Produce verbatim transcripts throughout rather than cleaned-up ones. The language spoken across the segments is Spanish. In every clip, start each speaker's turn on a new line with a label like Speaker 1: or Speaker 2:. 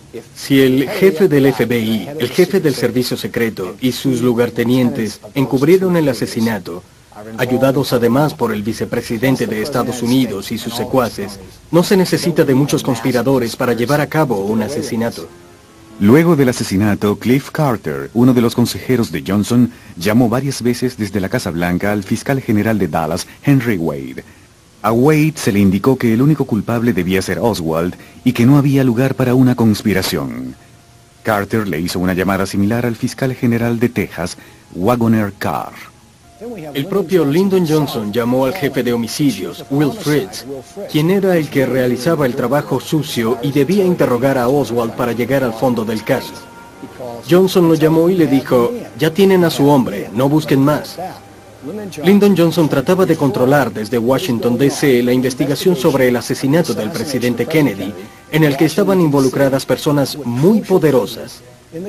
Speaker 1: Si el jefe del F B I, el jefe del servicio secreto y sus lugartenientes encubrieron el asesinato, ayudados además por el vicepresidente de Estados Unidos y sus secuaces, no se necesita de muchos conspiradores para llevar a cabo un asesinato.
Speaker 2: Luego del asesinato, Cliff Carter, uno de los consejeros de Johnson, llamó varias veces desde la Casa Blanca al fiscal general de Dallas, Henry Wade. A Wade se le indicó que el único culpable debía ser Oswald y que no había lugar para una conspiración. Carter le hizo una llamada similar al fiscal general de Texas, Wagoner Carr.
Speaker 1: El propio Lyndon Johnson llamó al jefe de homicidios, Will Fritz, quien era el que realizaba el trabajo sucio y debía interrogar a Oswald para llegar al fondo del caso. Johnson lo llamó y le dijo, ya tienen a su hombre, no busquen más. Lyndon Johnson trataba de controlar desde Washington, D C la investigación sobre el asesinato del presidente Kennedy, en el que estaban involucradas personas muy poderosas.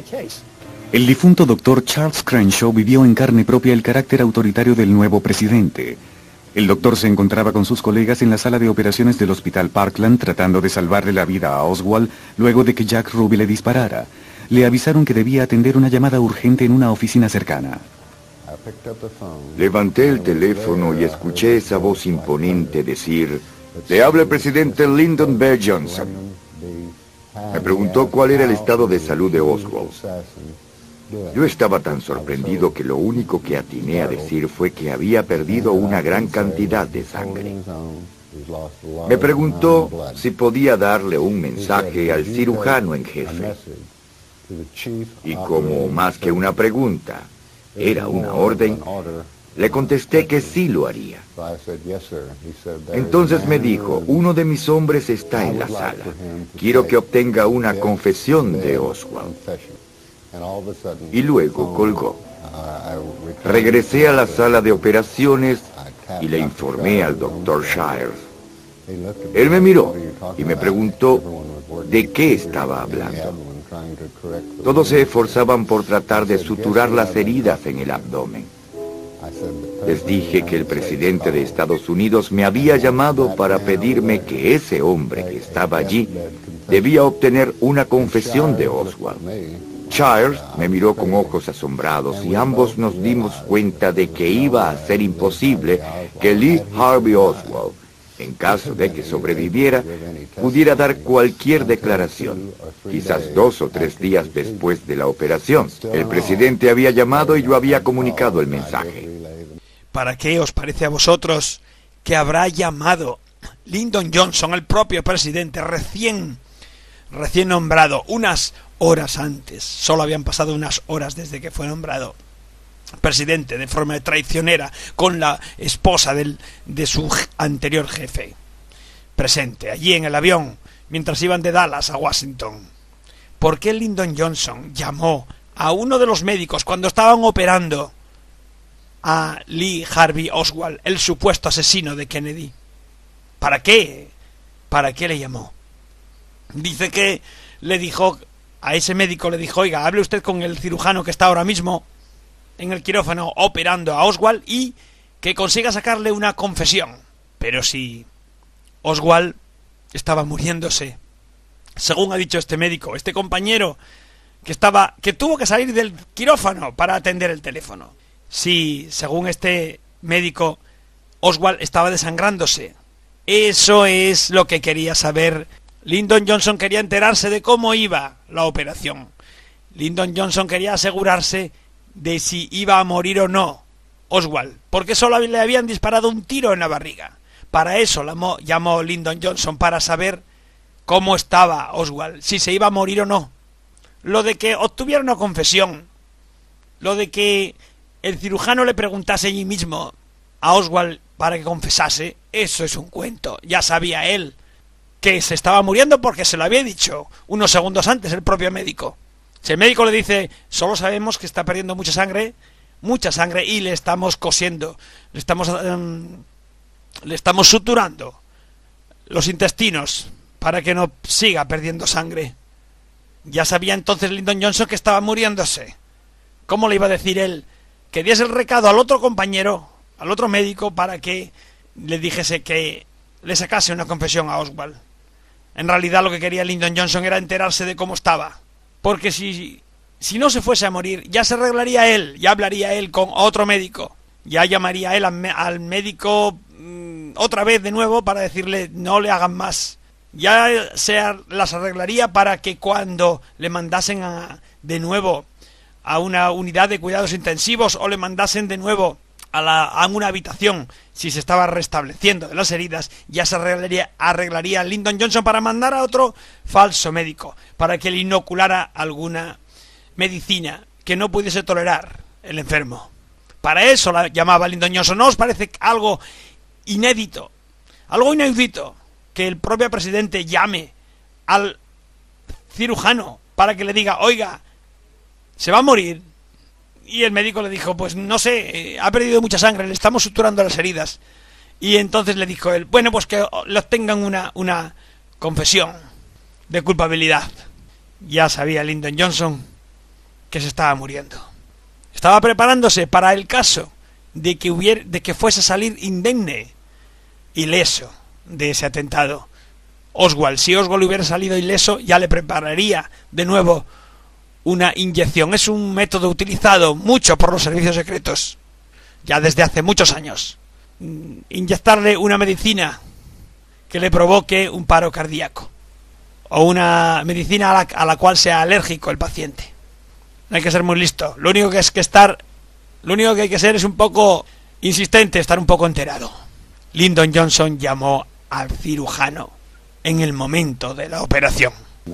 Speaker 2: El difunto doctor Charles Crenshaw vivió en carne propia el carácter autoritario del nuevo presidente. El doctor se encontraba con sus colegas en la sala de operaciones del Hospital Parkland tratando de salvarle la vida a Oswald luego de que Jack Ruby le disparara. Le avisaron que debía atender una llamada urgente en una oficina cercana.
Speaker 3: Levanté el teléfono y escuché esa voz imponente decir, «Le habla el presidente Lyndon B. Johnson». Me preguntó cuál era el estado de salud de Oswald. Yo estaba tan sorprendido que lo único que atiné a decir fue que había perdido una gran cantidad de sangre. Me preguntó si podía darle un mensaje al cirujano en jefe. Y como más que una pregunta, era una orden, le contesté que sí lo haría. Entonces me dijo, uno de mis hombres está en la sala. Quiero que obtenga una confesión de Oswald. Y luego colgó. Regresé a la sala de operaciones y le informé al doctor Shires. Él me miró y me preguntó de qué estaba hablando. Todos se esforzaban por tratar de suturar las heridas en el abdomen. Les dije que el presidente de Estados Unidos me había llamado para pedirme que ese hombre que estaba allí debía obtener una confesión de Oswald. Shires me miró con ojos asombrados y ambos nos dimos cuenta de que iba a ser imposible que Lee Harvey Oswald, en caso de que sobreviviera, pudiera dar cualquier declaración. Quizás dos o tres días después de la operación, el presidente había llamado y yo había comunicado el mensaje.
Speaker 4: ¿Para qué os parece a vosotros que habrá llamado Lyndon Johnson, el propio presidente, recién, recién nombrado, unas horas antes? Solo habían pasado unas horas desde que fue nombrado presidente de forma traicionera con la esposa del, de su anterior jefe, presente allí en el avión mientras iban de Dallas a Washington. ¿Por qué Lyndon Johnson llamó a uno de los médicos cuando estaban operando a Lee Harvey Oswald, el supuesto asesino de Kennedy? ¿Para qué? ¿Para qué le llamó? Dice que le dijo a ese médico, le dijo, oiga, hable usted con el cirujano que está ahora mismo en el quirófano operando a Oswald y que consiga sacarle una confesión. Pero si Oswald estaba muriéndose, según ha dicho este médico, este compañero que estaba, que tuvo que salir del quirófano para atender el teléfono. Si, según este médico, Oswald estaba desangrándose. Eso es lo que quería saber. Lyndon Johnson quería enterarse de cómo iba la operación. Lyndon Johnson quería asegurarse de si iba a morir o no Oswald, porque solo le habían disparado un tiro en la barriga. Para eso llamó, llamó Lyndon Johnson, para saber cómo estaba Oswald, si se iba a morir o no. Lo de que obtuviera una confesión, lo de que el cirujano le preguntase allí mismo a Oswald para que confesase, eso es un cuento. Ya sabía él que se estaba muriendo porque se lo había dicho unos segundos antes el propio médico. Si el médico le dice, solo sabemos que está perdiendo mucha sangre, mucha sangre y le estamos cosiendo, le estamos, um, le estamos suturando los intestinos para que no siga perdiendo sangre. Ya sabía entonces Lyndon Johnson que estaba muriéndose. ¿Cómo le iba a decir él que diese el recado al otro compañero, al otro médico, para que le dijese que le sacase una confesión a Oswald? En realidad lo que quería Lyndon Johnson era enterarse de cómo estaba. Porque si, si no se fuese a morir, ya se arreglaría él, ya hablaría él con otro médico. Ya llamaría él al, al médico mmm, otra vez de nuevo para decirle no le hagan más. Ya se las arreglaría para que cuando le mandasen a, de nuevo a una unidad de cuidados intensivos o le mandasen de nuevo a, la, a una habitación, si se estaba restableciendo de las heridas, ya se arreglaría, arreglaría a Lyndon Johnson para mandar a otro falso médico, para que le inoculara alguna medicina que no pudiese tolerar el enfermo. Para eso la llamaba Lyndon Johnson. ¿No os parece algo inédito? Algo inaudito que el propio presidente llame al cirujano para que le diga, oiga, se va a morir. Y el médico le dijo, pues no sé, eh, ha perdido mucha sangre, le estamos suturando las heridas. Y entonces le dijo él, bueno, pues que le obtengan una, una confesión de culpabilidad. Ya sabía Lyndon Johnson que se estaba muriendo. Estaba preparándose para el caso de que hubiera, de que fuese a salir indemne, ileso de ese atentado. Oswald, si Oswald hubiera salido ileso, ya le prepararía de nuevo una inyección. Es un método utilizado mucho por los servicios secretos, ya desde hace muchos años. Inyectarle una medicina que le provoque un paro cardíaco, o una medicina a la, a la cual sea alérgico el paciente. No hay que ser muy listo. Lo único que es que estar, lo único que hay que ser es un poco insistente, estar un poco enterado. Lyndon Johnson llamó al cirujano en el momento de la operación.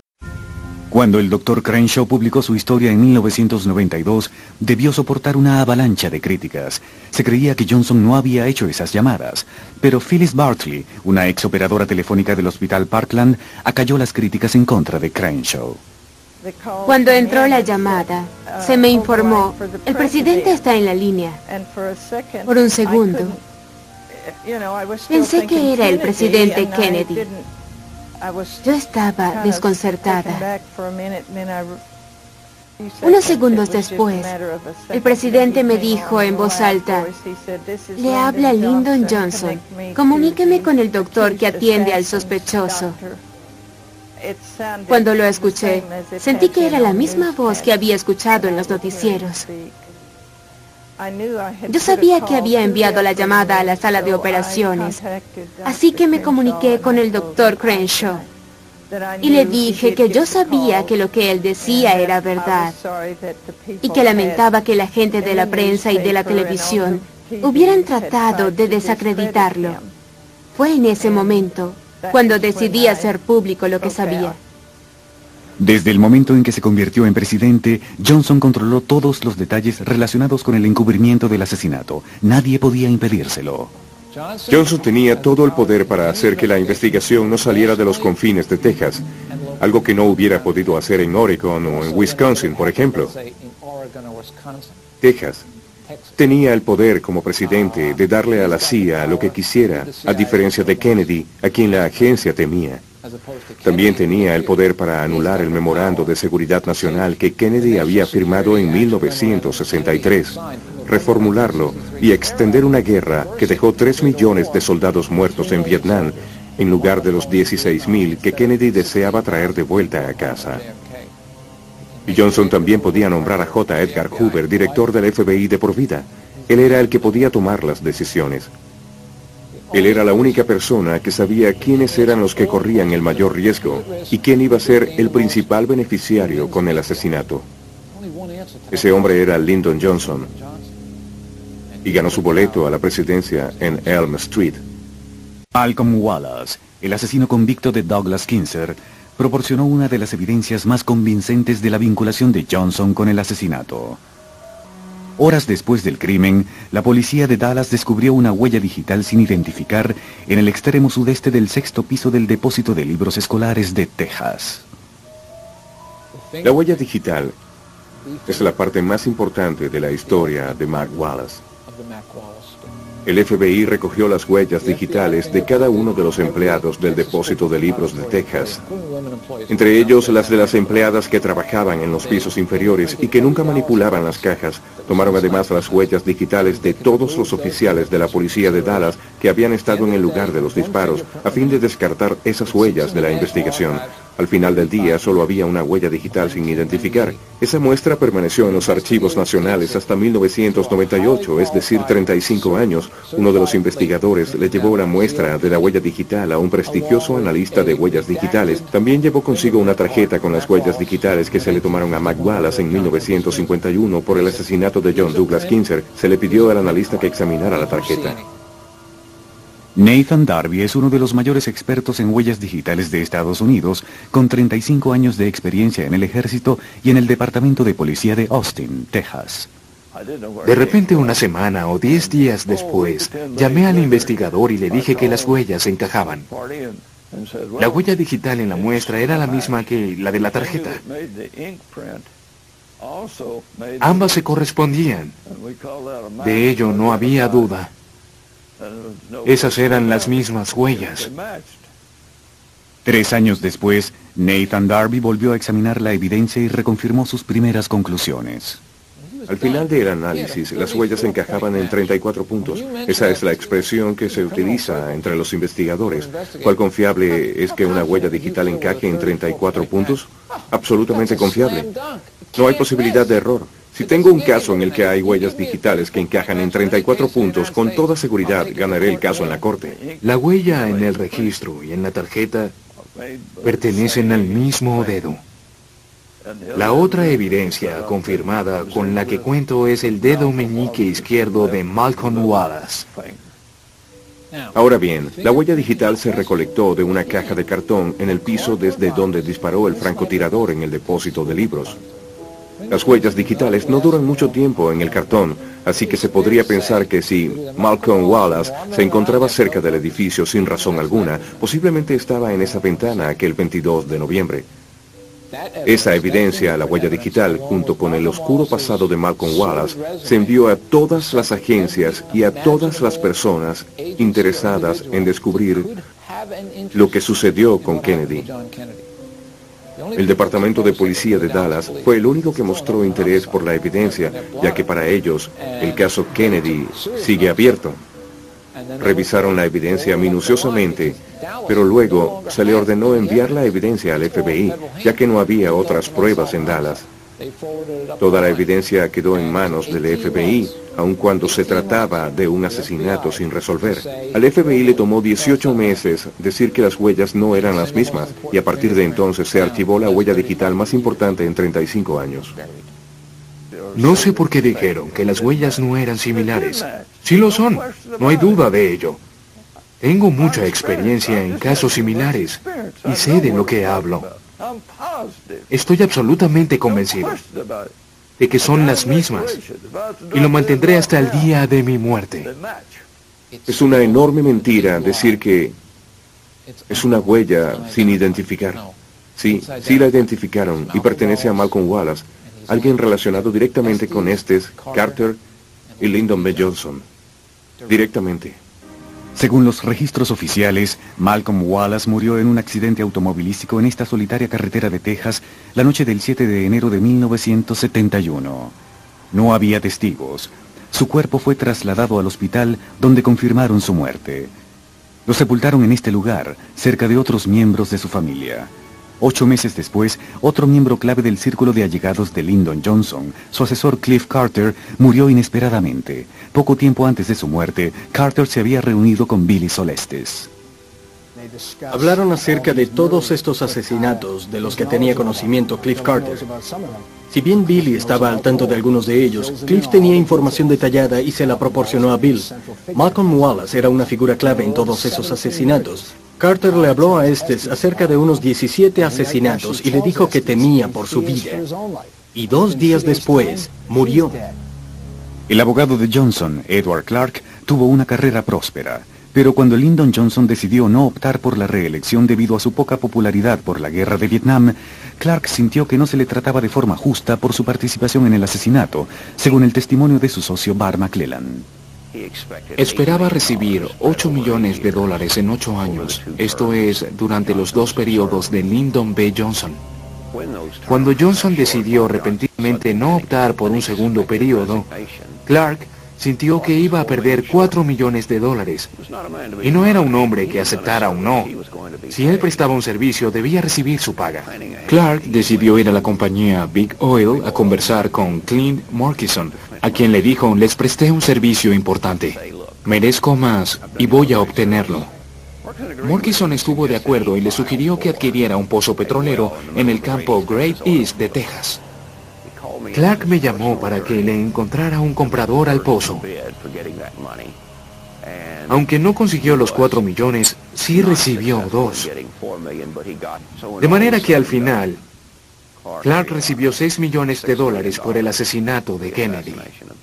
Speaker 2: Cuando el doctor Crenshaw publicó su historia en mil novecientos noventa y dos, debió soportar una avalancha de críticas. Se creía que Johnson no había hecho esas llamadas, pero Phyllis Bartley, una ex operadora telefónica del Hospital Parkland, acalló las críticas en contra de Crenshaw.
Speaker 5: Cuando entró la llamada, se me informó, el presidente está en la línea. Por un segundo, pensé que era el presidente Kennedy. Yo estaba desconcertada. Unos segundos después, el presidente me dijo en voz alta, le habla Lyndon Johnson, comuníqueme con el doctor que atiende al sospechoso. Cuando lo escuché, sentí que era la misma voz que había escuchado en los noticieros. Yo sabía que había enviado la llamada a la sala de operaciones, así que me comuniqué con el doctor Crenshaw y le dije que yo sabía que lo que él decía era verdad y que lamentaba que la gente de la prensa y de la televisión hubieran tratado de desacreditarlo. Fue en ese momento cuando decidí hacer público lo que sabía.
Speaker 2: Desde el momento en que se convirtió en presidente, Johnson controló todos los detalles relacionados con el encubrimiento del asesinato. Nadie podía impedírselo.
Speaker 6: Johnson tenía todo el poder para hacer que la investigación no saliera de los confines de Texas, algo que no hubiera podido hacer en Oregon o en Wisconsin, por ejemplo. Texas tenía el poder como presidente de darle a la C I A lo que quisiera, a diferencia de Kennedy, a quien la agencia temía. También tenía el poder para anular el memorando de seguridad nacional que Kennedy había firmado en mil novecientos sesenta y tres, reformularlo y extender una guerra que dejó tres millones de soldados muertos en Vietnam, en lugar de los dieciséis mil que Kennedy deseaba traer de vuelta a casa. Y Johnson también podía nombrar a J. Edgar Hoover director del F B I de por vida. Él era el que podía tomar las decisiones. Él era la única persona que sabía quiénes eran los que corrían el mayor riesgo y quién iba a ser el principal beneficiario con el asesinato. Ese hombre era Lyndon Johnson y ganó su boleto a la presidencia en Elm Street.
Speaker 2: Malcolm Wallace, el asesino convicto de Douglas Kinzer, proporcionó una de las evidencias más convincentes de la vinculación de Johnson con el asesinato. Horas después del crimen, la policía de Dallas descubrió una huella digital sin identificar en el extremo sudeste del sexto piso del depósito de libros escolares de Texas.
Speaker 6: La huella digital es la parte más importante de la historia de Mac Wallace. El F B I recogió las huellas digitales de cada uno de los empleados del depósito de libros de Texas, entre ellos las de las empleadas que trabajaban en los pisos inferiores y que nunca manipulaban las cajas. Tomaron además las huellas digitales de todos los oficiales de la policía de Dallas que habían estado en el lugar de los disparos, a fin de descartar esas huellas de la investigación. Al final del día solo había una huella digital sin identificar. Esa muestra permaneció en los archivos nacionales hasta mil novecientos noventa y ocho, es decir, treinta y cinco años. Uno de los investigadores le llevó una muestra de la huella digital a un prestigioso analista de huellas digitales. También llevó consigo una tarjeta con las huellas digitales que se le tomaron a Mac Wallace en mil novecientos cincuenta y uno por el asesinato de John Douglas Kinzer. Se le pidió al analista que examinara la tarjeta.
Speaker 2: Nathan Darby es uno de los mayores expertos en huellas digitales de Estados Unidos, con treinta y cinco años de experiencia en el ejército y en el Departamento de Policía de Austin, Texas.
Speaker 7: De repente, una semana o diez días después, llamé al investigador y le dije que las huellas encajaban. La huella digital en la muestra era la misma que la de la tarjeta. Ambas se correspondían. De ello no había duda. Esas eran las mismas huellas.
Speaker 2: Tres años después, Nathan Darby volvió a examinar la evidencia y reconfirmó sus primeras conclusiones.
Speaker 6: Al final del análisis, las huellas encajaban en treinta y cuatro puntos. Esa es la expresión que se utiliza entre los investigadores. ¿Cuál confiable es que una huella digital encaje en treinta y cuatro puntos? Absolutamente confiable. No hay posibilidad de error. Si tengo un caso en el que hay huellas digitales que encajan en treinta y cuatro puntos, con toda seguridad ganaré el caso en la corte.
Speaker 7: La huella en el registro y en la tarjeta pertenecen al mismo dedo. La otra evidencia confirmada con la que cuento es el dedo meñique izquierdo de Malcolm Wallace.
Speaker 6: Ahora bien, la huella digital se recolectó de una caja de cartón en el piso desde donde disparó el francotirador en el depósito de libros. Las huellas digitales no duran mucho tiempo en el cartón, así que se podría pensar que si Malcolm Wallace se encontraba cerca del edificio sin razón alguna, posiblemente estaba en esa ventana aquel veintidós de noviembre. Esa evidencia, la huella digital, junto con el oscuro pasado de Malcolm Wallace, se envió a todas las agencias y a todas las personas interesadas en descubrir lo que sucedió con Kennedy. El Departamento de Policía de Dallas fue el único que mostró interés por la evidencia, ya que para ellos el caso Kennedy sigue abierto. Revisaron la evidencia minuciosamente, pero luego se le ordenó enviar la evidencia al F B I, ya que no había otras pruebas en Dallas. Toda la evidencia quedó en manos del F B I, aun cuando se trataba de un asesinato sin resolver. Al F B I le tomó dieciocho meses decir que las huellas no eran las mismas, y a partir de entonces se archivó la huella digital más importante en treinta y cinco años.
Speaker 7: No sé por qué dijeron que las huellas no eran similares. Sí lo son, no hay duda de ello. Tengo mucha experiencia en casos similares y sé de lo que hablo. Estoy absolutamente convencido de que son las mismas y lo mantendré hasta el día de mi muerte.
Speaker 6: Es una enorme mentira decir que es una huella sin identificar. Sí, sí la identificaron y pertenece a Malcolm Wallace, alguien relacionado directamente con Estes, Carter y Lyndon B. Johnson. Directamente.
Speaker 2: Según los registros oficiales, Malcolm Wallace murió en un accidente automovilístico en esta solitaria carretera de Texas la noche del siete de enero de mil novecientos setenta y uno. No había testigos. Su cuerpo fue trasladado al hospital donde confirmaron su muerte. Lo sepultaron en este lugar, cerca de otros miembros de su familia. Ocho meses después, otro miembro clave del círculo de allegados de Lyndon Johnson, su asesor Cliff Carter, murió inesperadamente. Poco tiempo antes de su muerte, Carter se había reunido con Billy Solestes.
Speaker 1: Hablaron acerca de todos estos asesinatos de los que tenía conocimiento Cliff Carter. Si bien Billy estaba al tanto de algunos de ellos, Cliff tenía información detallada y se la proporcionó a Bill. Malcolm Wallace era una figura clave en todos esos asesinatos. Carter le habló a Estes acerca de unos diecisiete asesinatos y le dijo que temía por su vida. Y dos días después, murió.
Speaker 2: El abogado de Johnson, Edward Clark, tuvo una carrera próspera. Pero cuando Lyndon Johnson decidió no optar por la reelección debido a su poca popularidad por la guerra de Vietnam, Clark sintió que no se le trataba de forma justa por su participación en el asesinato, según el testimonio de su socio Barr McClellan.
Speaker 7: Esperaba recibir ocho millones de dólares en ocho años, esto es, durante los dos periodos de Lyndon B. Johnson. Cuando Johnson decidió repentinamente no optar por un segundo periodo, Clark sintió que iba a perder cuatro millones de dólares. Y no era un hombre que aceptara un no. Si él prestaba un servicio, debía recibir su paga. Clark decidió ir a la compañía Big Oil a conversar con Clint Murchison, a quien le dijo: les presté un servicio importante. Merezco más y voy a obtenerlo. Murchison estuvo de acuerdo y le sugirió que adquiriera un pozo petrolero en el campo Great East de Texas. Clark me llamó para que le encontrara un comprador al pozo. Aunque no consiguió los cuatro millones, sí recibió dos. De manera que al final, Clark recibió seis millones de dólares por el asesinato de Kennedy.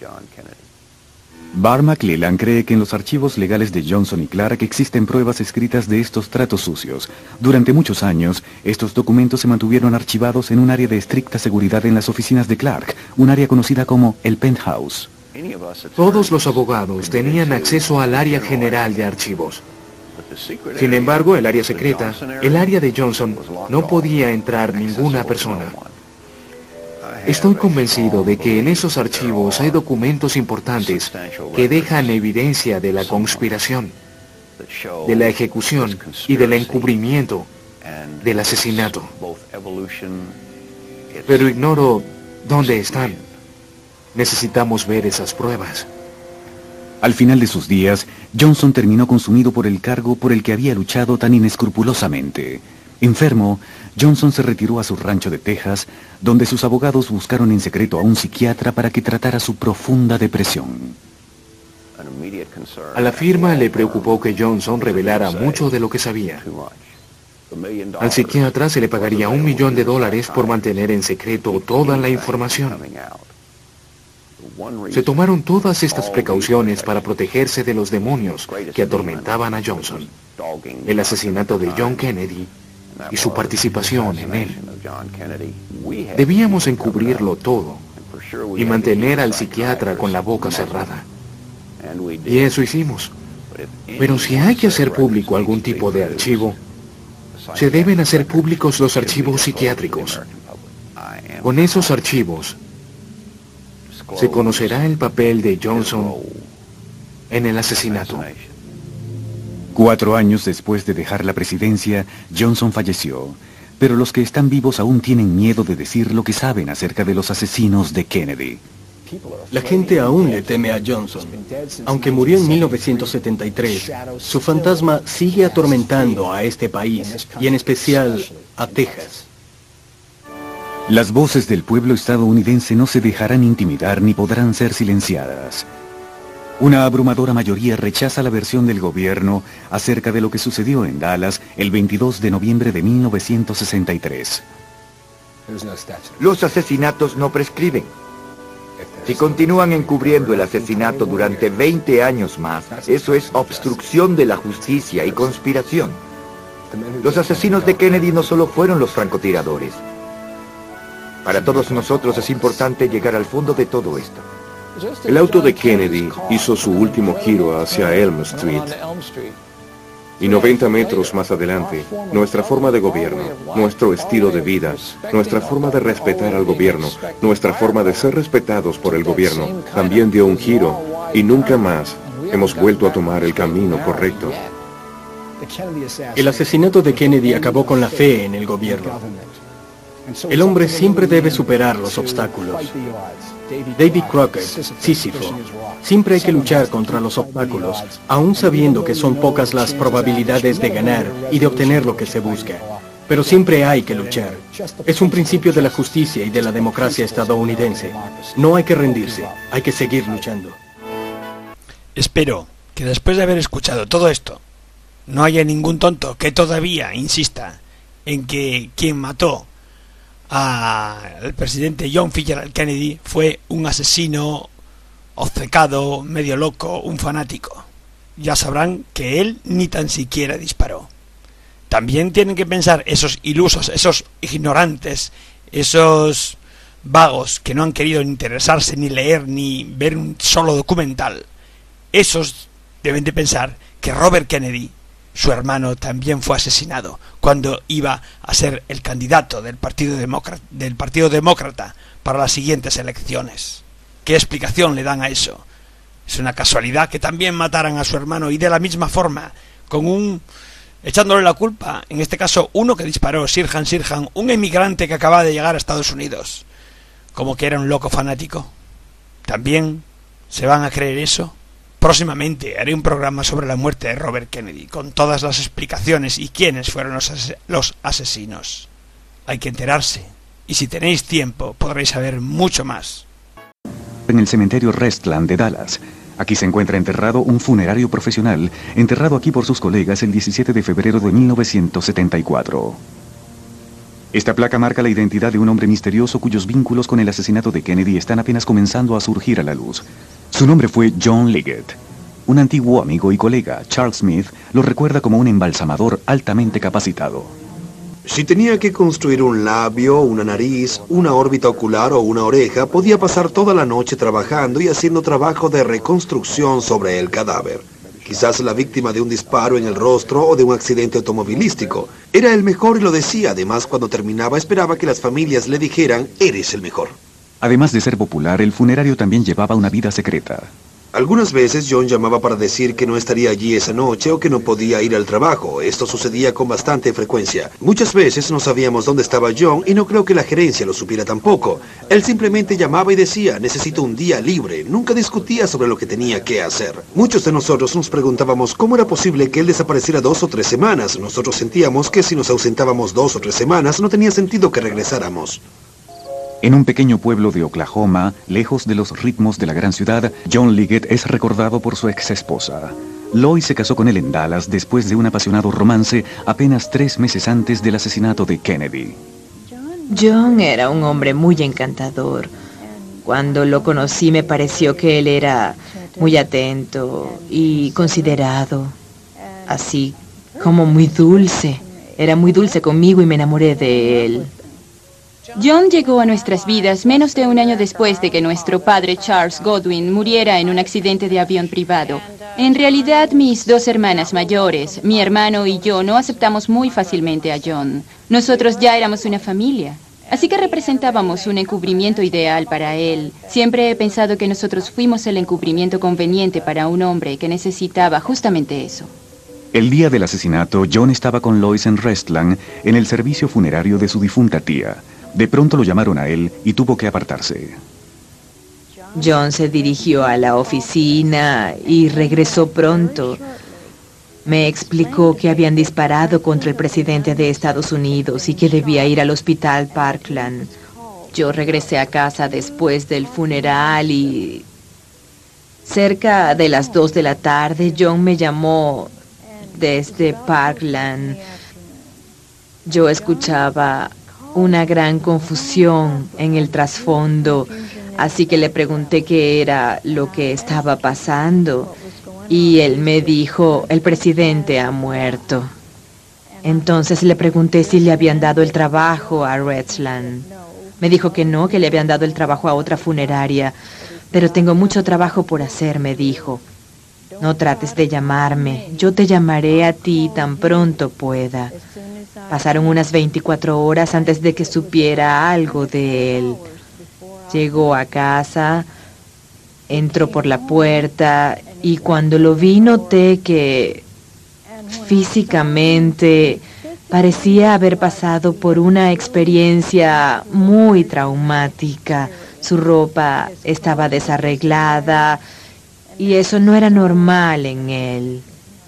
Speaker 2: Barr McClellan cree que en los archivos legales de Johnson y Clark existen pruebas escritas de estos tratos sucios. Durante muchos años, estos documentos se mantuvieron archivados en un área de estricta seguridad en las oficinas de Clark, un área conocida como el Penthouse.
Speaker 7: Todos los abogados tenían acceso al área general de archivos. Sin embargo, el área secreta, el área de Johnson, no podía entrar ninguna persona. Estoy convencido de que en esos archivos hay documentos importantes que dejan evidencia de la conspiración, de la ejecución y del encubrimiento del asesinato. Pero ignoro dónde están. Necesitamos ver esas pruebas.
Speaker 2: Al final de sus días, Johnson terminó consumido por el cargo por el que había luchado tan inescrupulosamente. Enfermo, Johnson se retiró a su rancho de Texas, donde sus abogados buscaron en secreto a un psiquiatra para que tratara su profunda depresión.
Speaker 7: A la firma le preocupó que Johnson revelara mucho de lo que sabía. Al psiquiatra se le pagaría un millón de dólares por mantener en secreto toda la información. Se tomaron todas estas precauciones para protegerse de los demonios que atormentaban a Johnson, el asesinato de John Kennedy y su participación en él. Debíamos encubrirlo todo y mantener al psiquiatra con la boca cerrada. Y eso hicimos. Pero si hay que hacer público algún tipo de archivo, se deben hacer públicos los archivos psiquiátricos. Con esos archivos se conocerá el papel de Johnson en el asesinato.
Speaker 2: Cuatro años después de dejar la presidencia, Johnson falleció, pero los que están vivos aún tienen miedo de decir lo que saben acerca de los asesinos de Kennedy.
Speaker 1: La gente aún le teme a Johnson. Aunque murió en mil novecientos setenta y tres, su fantasma sigue atormentando a este país, y en especial a Texas.
Speaker 2: Las voces del pueblo estadounidense no se dejarán intimidar ni podrán ser silenciadas. Una abrumadora mayoría rechaza la versión del gobierno acerca de lo que sucedió en Dallas el veintidós de noviembre de mil novecientos sesenta y tres.
Speaker 3: Los asesinatos no prescriben. Si continúan encubriendo el asesinato durante veinte años más, eso es obstrucción de la justicia y conspiración. Los asesinos de Kennedy no solo fueron los francotiradores. Para todos nosotros es importante llegar al fondo de todo esto.
Speaker 6: El auto de Kennedy hizo su último giro hacia Elm Street. Y noventa metros más adelante, nuestra forma de gobierno, nuestro estilo de vida, nuestra forma de respetar al gobierno, nuestra forma de ser respetados por el gobierno, también dio un giro y nunca más hemos vuelto a tomar el camino correcto.
Speaker 1: El asesinato de Kennedy acabó con la fe en el gobierno. El hombre siempre debe superar los obstáculos. David Crockett, Sísifo. Siempre hay que luchar contra los obstáculos, aun sabiendo que son pocas las probabilidades de ganar y de obtener lo que se busca. Pero siempre hay que luchar. Es un principio de la justicia y de la democracia estadounidense. No hay que rendirse, hay que seguir luchando.
Speaker 4: Espero que después de haber escuchado todo esto, no haya ningún tonto que todavía insista en que quien mató al presidente John Fitzgerald Kennedy fue un asesino obcecado, medio loco, un fanático. Ya sabrán que él ni tan siquiera disparó. También tienen que pensar esos ilusos, esos ignorantes, esos vagos que no han querido interesarse ni leer ni ver un solo documental, Esos deben de pensar que Robert Kennedy, su hermano, también fue asesinado cuando iba a ser el candidato del Partido Demócrata, del Partido Demócrata para las siguientes elecciones. ¿Qué explicación le dan a eso? Es una casualidad que también mataran a su hermano y de la misma forma, con un... echándole la culpa, en este caso uno que disparó, Sirhan Sirhan, un emigrante que acaba de llegar a Estados Unidos, como que era un loco fanático. ¿También se van a creer eso? Próximamente haré un programa sobre la muerte de Robert Kennedy, con todas las explicaciones y quiénes fueron los, as los asesinos. Hay que enterarse, y si tenéis tiempo podréis saber mucho más.
Speaker 2: En el cementerio Restland de Dallas. Aquí se encuentra enterrado un funerario profesional, enterrado aquí por sus colegas el diecisiete de febrero de mil novecientos setenta y cuatro. Esta placa marca la identidad de un hombre misterioso cuyos vínculos con el asesinato de Kennedy están apenas comenzando a surgir a la luz. Su nombre fue John Liggett. Un antiguo amigo y colega, Charles Smith, lo recuerda como un embalsamador altamente capacitado.
Speaker 8: Si tenía que construir un labio, una nariz, una órbita ocular o una oreja, podía pasar toda la noche trabajando y haciendo trabajo de reconstrucción sobre el cadáver. Quizás la víctima de un disparo en el rostro o de un accidente automovilístico. Era el mejor y lo decía. Además, cuando terminaba, esperaba que las familias le dijeran, eres el mejor.
Speaker 2: Además de ser popular, el funerario también llevaba una vida secreta.
Speaker 8: Algunas veces John llamaba para decir que no estaría allí esa noche o que no podía ir al trabajo. Esto sucedía con bastante frecuencia. Muchas veces no sabíamos dónde estaba John y no creo que la gerencia lo supiera tampoco. Él simplemente llamaba y decía, necesito un día libre. Nunca discutía sobre lo que tenía que hacer. Muchos de nosotros nos preguntábamos cómo era posible que él desapareciera dos o tres semanas. Nosotros sentíamos que si nos ausentábamos dos o tres semanas no tenía sentido que regresáramos.
Speaker 2: En un pequeño pueblo de Oklahoma, lejos de los ritmos de la gran ciudad, John Liggett es recordado por su ex esposa. Lois se casó con él en Dallas después de un apasionado romance apenas tres meses antes del asesinato de Kennedy.
Speaker 9: John era un hombre muy encantador. Cuando lo conocí me pareció que él era muy atento y considerado, así como muy dulce. Era muy dulce conmigo y me enamoré de él.
Speaker 10: John llegó a nuestras vidas menos de un año después de que nuestro padre Charles Godwin muriera en un accidente de avión privado. En realidad, mis dos hermanas mayores, mi hermano y yo, no aceptamos muy fácilmente a John. Nosotros ya éramos una familia, así que representábamos un encubrimiento ideal para él. Siempre he pensado que nosotros fuimos el encubrimiento conveniente para un hombre que necesitaba justamente eso.
Speaker 2: El día del asesinato, John estaba con Lois en Restland, en el servicio funerario de su difunta tía. De pronto lo llamaron a él y tuvo que apartarse.
Speaker 9: John se dirigió a la oficina y regresó pronto. Me explicó que habían disparado contra el presidente de Estados Unidos y que debía ir al hospital Parkland. Yo regresé a casa después del funeral y... cerca de las dos de la tarde, John me llamó desde Parkland. Yo escuchaba una gran confusión en el trasfondo, así que le pregunté qué era lo que estaba pasando y él me dijo, el presidente ha muerto. Entonces le pregunté si le habían dado el trabajo a Restland. Me dijo que no, que le habían dado el trabajo a otra funeraria, pero tengo mucho trabajo por hacer, me dijo. No trates de llamarme, yo te llamaré a ti tan pronto pueda. Pasaron unas veinticuatro horas antes de que supiera algo de él. Llegó a casa, entró por la puerta y cuando lo vi noté que físicamente parecía haber pasado por una experiencia muy traumática. Su ropa estaba desarreglada y eso no era normal en él.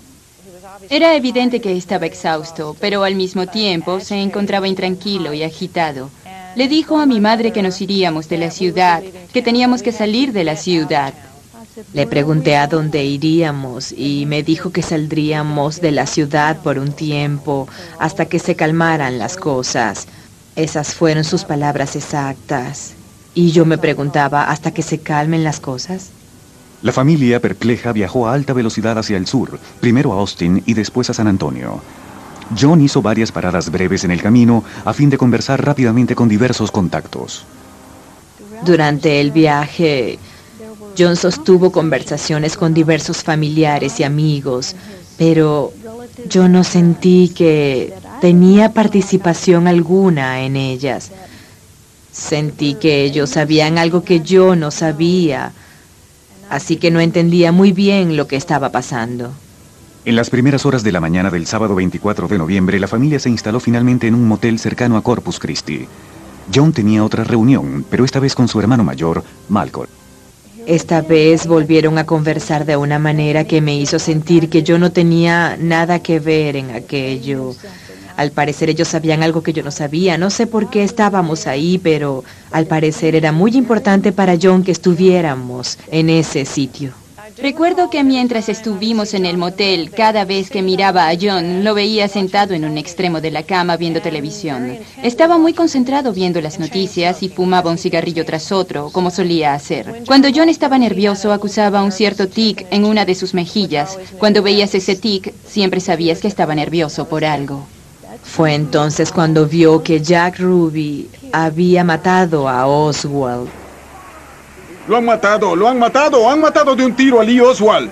Speaker 10: Era evidente que estaba exhausto, pero al mismo tiempo se encontraba intranquilo y agitado. Le dijo a mi madre que nos iríamos de la ciudad, que teníamos que salir de la ciudad.
Speaker 9: Le pregunté a dónde iríamos y me dijo que saldríamos de la ciudad por un tiempo hasta que se calmaran las cosas. Esas fueron sus palabras exactas. Y yo me preguntaba, ¿hasta que se calmen las cosas?
Speaker 2: La familia, perpleja, viajó a alta velocidad hacia el sur, primero a Austin y después a San Antonio. John hizo varias paradas breves en el camino a fin de conversar rápidamente con diversos contactos.
Speaker 9: Durante el viaje John sostuvo conversaciones con diversos familiares y amigos, pero yo no sentí que tenía participación alguna en ellas. Sentí que ellos sabían algo que yo no sabía, así que no entendía muy bien lo que estaba pasando.
Speaker 2: En las primeras horas de la mañana del sábado veinticuatro de noviembre, la familia se instaló finalmente en un motel cercano a Corpus Christi. John tenía otra reunión, pero esta vez con su hermano mayor, Malcolm.
Speaker 9: Esta vez volvieron a conversar de una manera que me hizo sentir que yo no tenía nada que ver en aquello. Al parecer ellos sabían algo que yo no sabía. No sé por qué estábamos ahí, pero al parecer era muy importante para John que estuviéramos en ese sitio.
Speaker 10: Recuerdo que mientras estuvimos en el motel, cada vez que miraba a John, lo veía sentado en un extremo de la cama viendo televisión. Estaba muy concentrado viendo las noticias y fumaba un cigarrillo tras otro, como solía hacer. Cuando John estaba nervioso, acusaba un cierto tic en una de sus mejillas. Cuando veías ese tic, siempre sabías que estaba nervioso por algo.
Speaker 9: Fue entonces cuando vio que Jack Ruby había matado a Oswald.
Speaker 11: ¡Lo han matado! ¡Lo han matado! ¡Han matado de un tiro a Lee Oswald!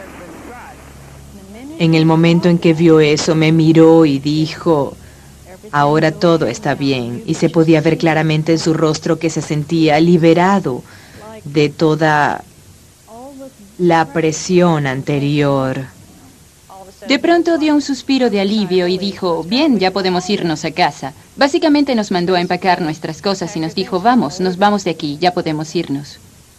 Speaker 9: En el momento en que vio eso, me miró y dijo, ahora todo está bien. Y se podía ver claramente en su rostro que se sentía liberado de toda la presión anterior.
Speaker 10: De pronto dio un suspiro de alivio y dijo, bien, ya podemos irnos a casa. Básicamente nos mandó a empacar nuestras cosas y nos dijo, vamos, nos vamos de aquí, ya podemos irnos.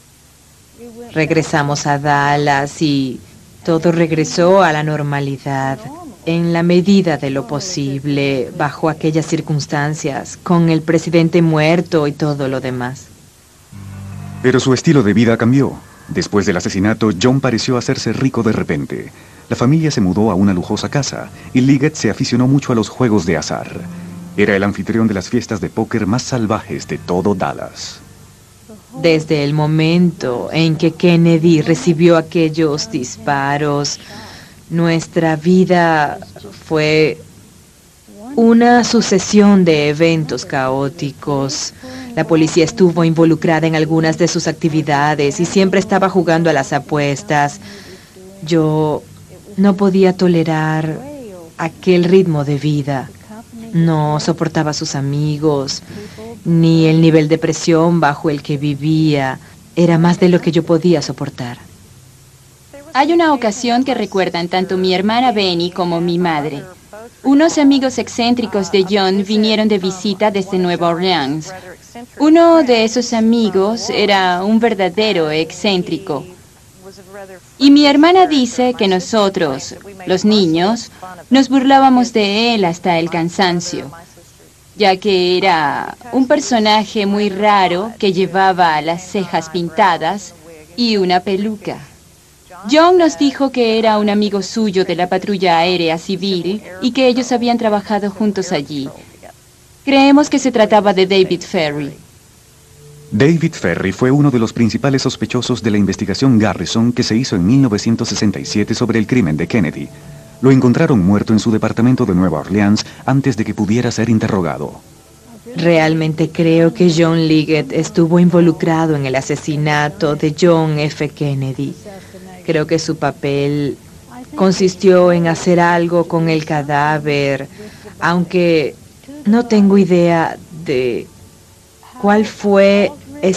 Speaker 9: Regresamos a Dallas y todo regresó a la normalidad, en la medida de lo posible, bajo aquellas circunstancias, con el presidente muerto y todo lo demás.
Speaker 2: Pero su estilo de vida cambió. Después del asesinato, John pareció hacerse rico de repente. La familia se mudó a una lujosa casa y Liggett se aficionó mucho a los juegos de azar. Era el anfitrión de las fiestas de póker más salvajes de todo Dallas.
Speaker 9: Desde el momento en que Kennedy recibió aquellos disparos, nuestra vida fue una sucesión de eventos caóticos. La policía estuvo involucrada en algunas de sus actividades y siempre estaba jugando a las apuestas. Yo no podía tolerar aquel ritmo de vida. No soportaba a sus amigos, ni el nivel de presión bajo el que vivía. Era más de lo que yo podía soportar.
Speaker 10: Hay una ocasión que recuerdan tanto mi hermana Benny como mi madre. Unos amigos excéntricos de John vinieron de visita desde Nueva Orleans. Uno de esos amigos era un verdadero excéntrico. Y mi hermana dice que nosotros, los niños, nos burlábamos de él hasta el cansancio, ya que era un personaje muy raro que llevaba las cejas pintadas y una peluca. John nos dijo que era un amigo suyo de la patrulla aérea civil y que ellos habían trabajado juntos allí. Creemos que se trataba de David Ferry.
Speaker 2: David Ferry fue uno de los principales sospechosos de la investigación Garrison que se hizo en mil novecientos sesenta y siete sobre el crimen de Kennedy. Lo encontraron muerto en su departamento de Nueva Orleans antes de que pudiera ser interrogado.
Speaker 9: Realmente creo que John Liggett estuvo involucrado en el asesinato de John F. Kennedy. Creo que su papel consistió en hacer algo con el cadáver, aunque no tengo idea de cuál fue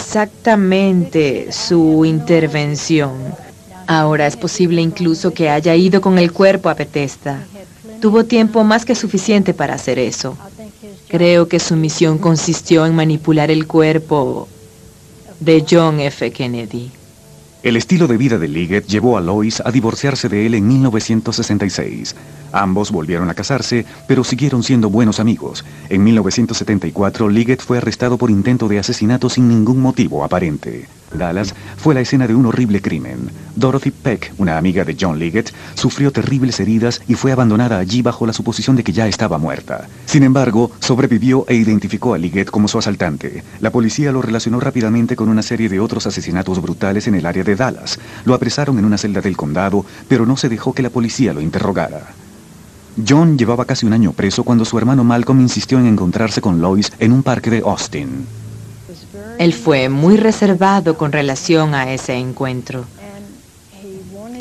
Speaker 9: exactamente su intervención. Ahora es posible incluso que haya ido con el cuerpo a Bethesda. Tuvo tiempo más que suficiente para hacer eso. Creo que su misión consistió en manipular el cuerpo de John F. Kennedy.
Speaker 2: El estilo de vida de Liggett llevó a Lois a divorciarse de él en mil novecientos sesenta y seis. Ambos volvieron a casarse, pero siguieron siendo buenos amigos. En mil novecientos setenta y cuatro, Liggett fue arrestado por intento de asesinato sin ningún motivo aparente. Dallas fue la escena de un horrible crimen. Dorothy Peck, una amiga de John Liggett, sufrió terribles heridas y fue abandonada allí bajo la suposición de que ya estaba muerta. Sin embargo, sobrevivió e identificó a Liggett como su asaltante. La policía lo relacionó rápidamente con una serie de otros asesinatos brutales en el área de Dallas. Lo apresaron en una celda del condado, pero no se dejó que la policía lo interrogara. John llevaba casi un año preso cuando su hermano Malcolm insistió en encontrarse con Lois en un parque de Austin.
Speaker 9: Él fue muy reservado con relación a ese encuentro.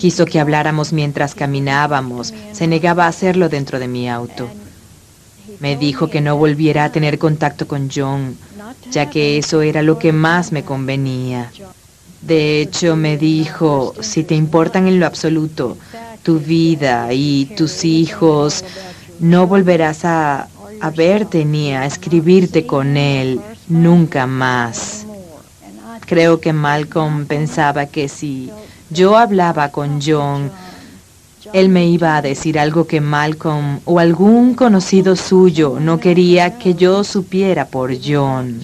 Speaker 9: Quiso que habláramos mientras caminábamos. Se negaba a hacerlo dentro de mi auto. Me dijo que no volviera a tener contacto con John, ya que eso era lo que más me convenía. De hecho, me dijo, si te importan en lo absoluto tu vida y tus hijos, no volverás a, a verte ni a escribirte con él nunca más. Creo que Malcolm pensaba que si yo hablaba con John, él me iba a decir algo que Malcolm o algún conocido suyo no quería que yo supiera por John.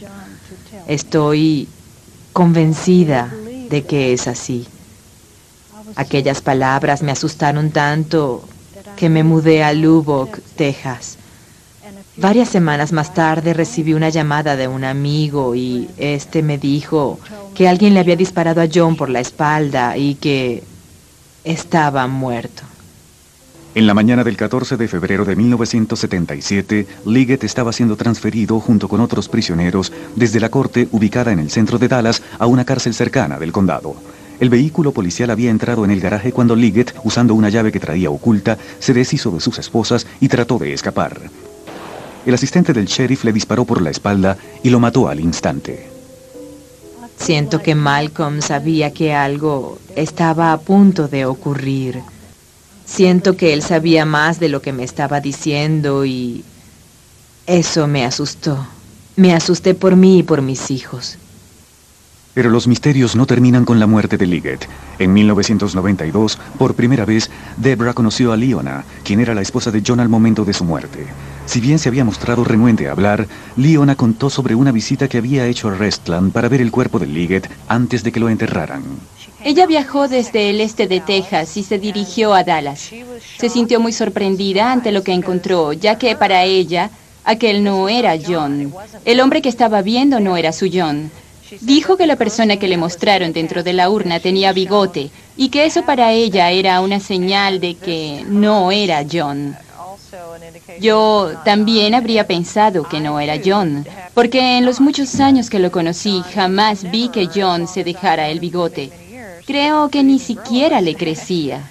Speaker 9: Estoy convencida de que es así. Aquellas palabras me asustaron tanto que me mudé a Lubbock, Texas. Varias semanas más tarde recibí una llamada de un amigo y este me dijo que alguien le había disparado a John por la espalda y que estaba muerto.
Speaker 2: En la mañana del catorce de febrero de mil novecientos setenta y siete, Liggett estaba siendo transferido junto con otros prisioneros desde la corte ubicada en el centro de Dallas a una cárcel cercana del condado. El vehículo policial había entrado en el garaje cuando Liggett, usando una llave que traía oculta, se deshizo de sus esposas y trató de escapar. El asistente del sheriff le disparó por la espalda y lo mató al instante.
Speaker 9: Siento que Malcolm sabía que algo estaba a punto de ocurrir. Siento que él sabía más de lo que me estaba diciendo y eso me asustó. Me asusté por mí y por mis hijos.
Speaker 2: Pero los misterios no terminan con la muerte de Liggett. En mil novecientos noventa y dos, por primera vez, Deborah conoció a Leona, quien era la esposa de John al momento de su muerte. Si bien se había mostrado renuente a hablar, Leona contó sobre una visita que había hecho a Restland para ver el cuerpo de Liggett antes de que lo enterraran.
Speaker 10: Ella viajó desde el este de Texas y se dirigió a Dallas. Se sintió muy sorprendida ante lo que encontró, ya que para ella, aquel no era John. El hombre que estaba viendo no era su John. Dijo que la persona que le mostraron dentro de la urna tenía bigote y que eso para ella era una señal de que no era John. Yo también habría pensado que no era John, porque en los muchos años que lo conocí jamás vi que John se dejara el bigote. Creo que ni siquiera le crecía.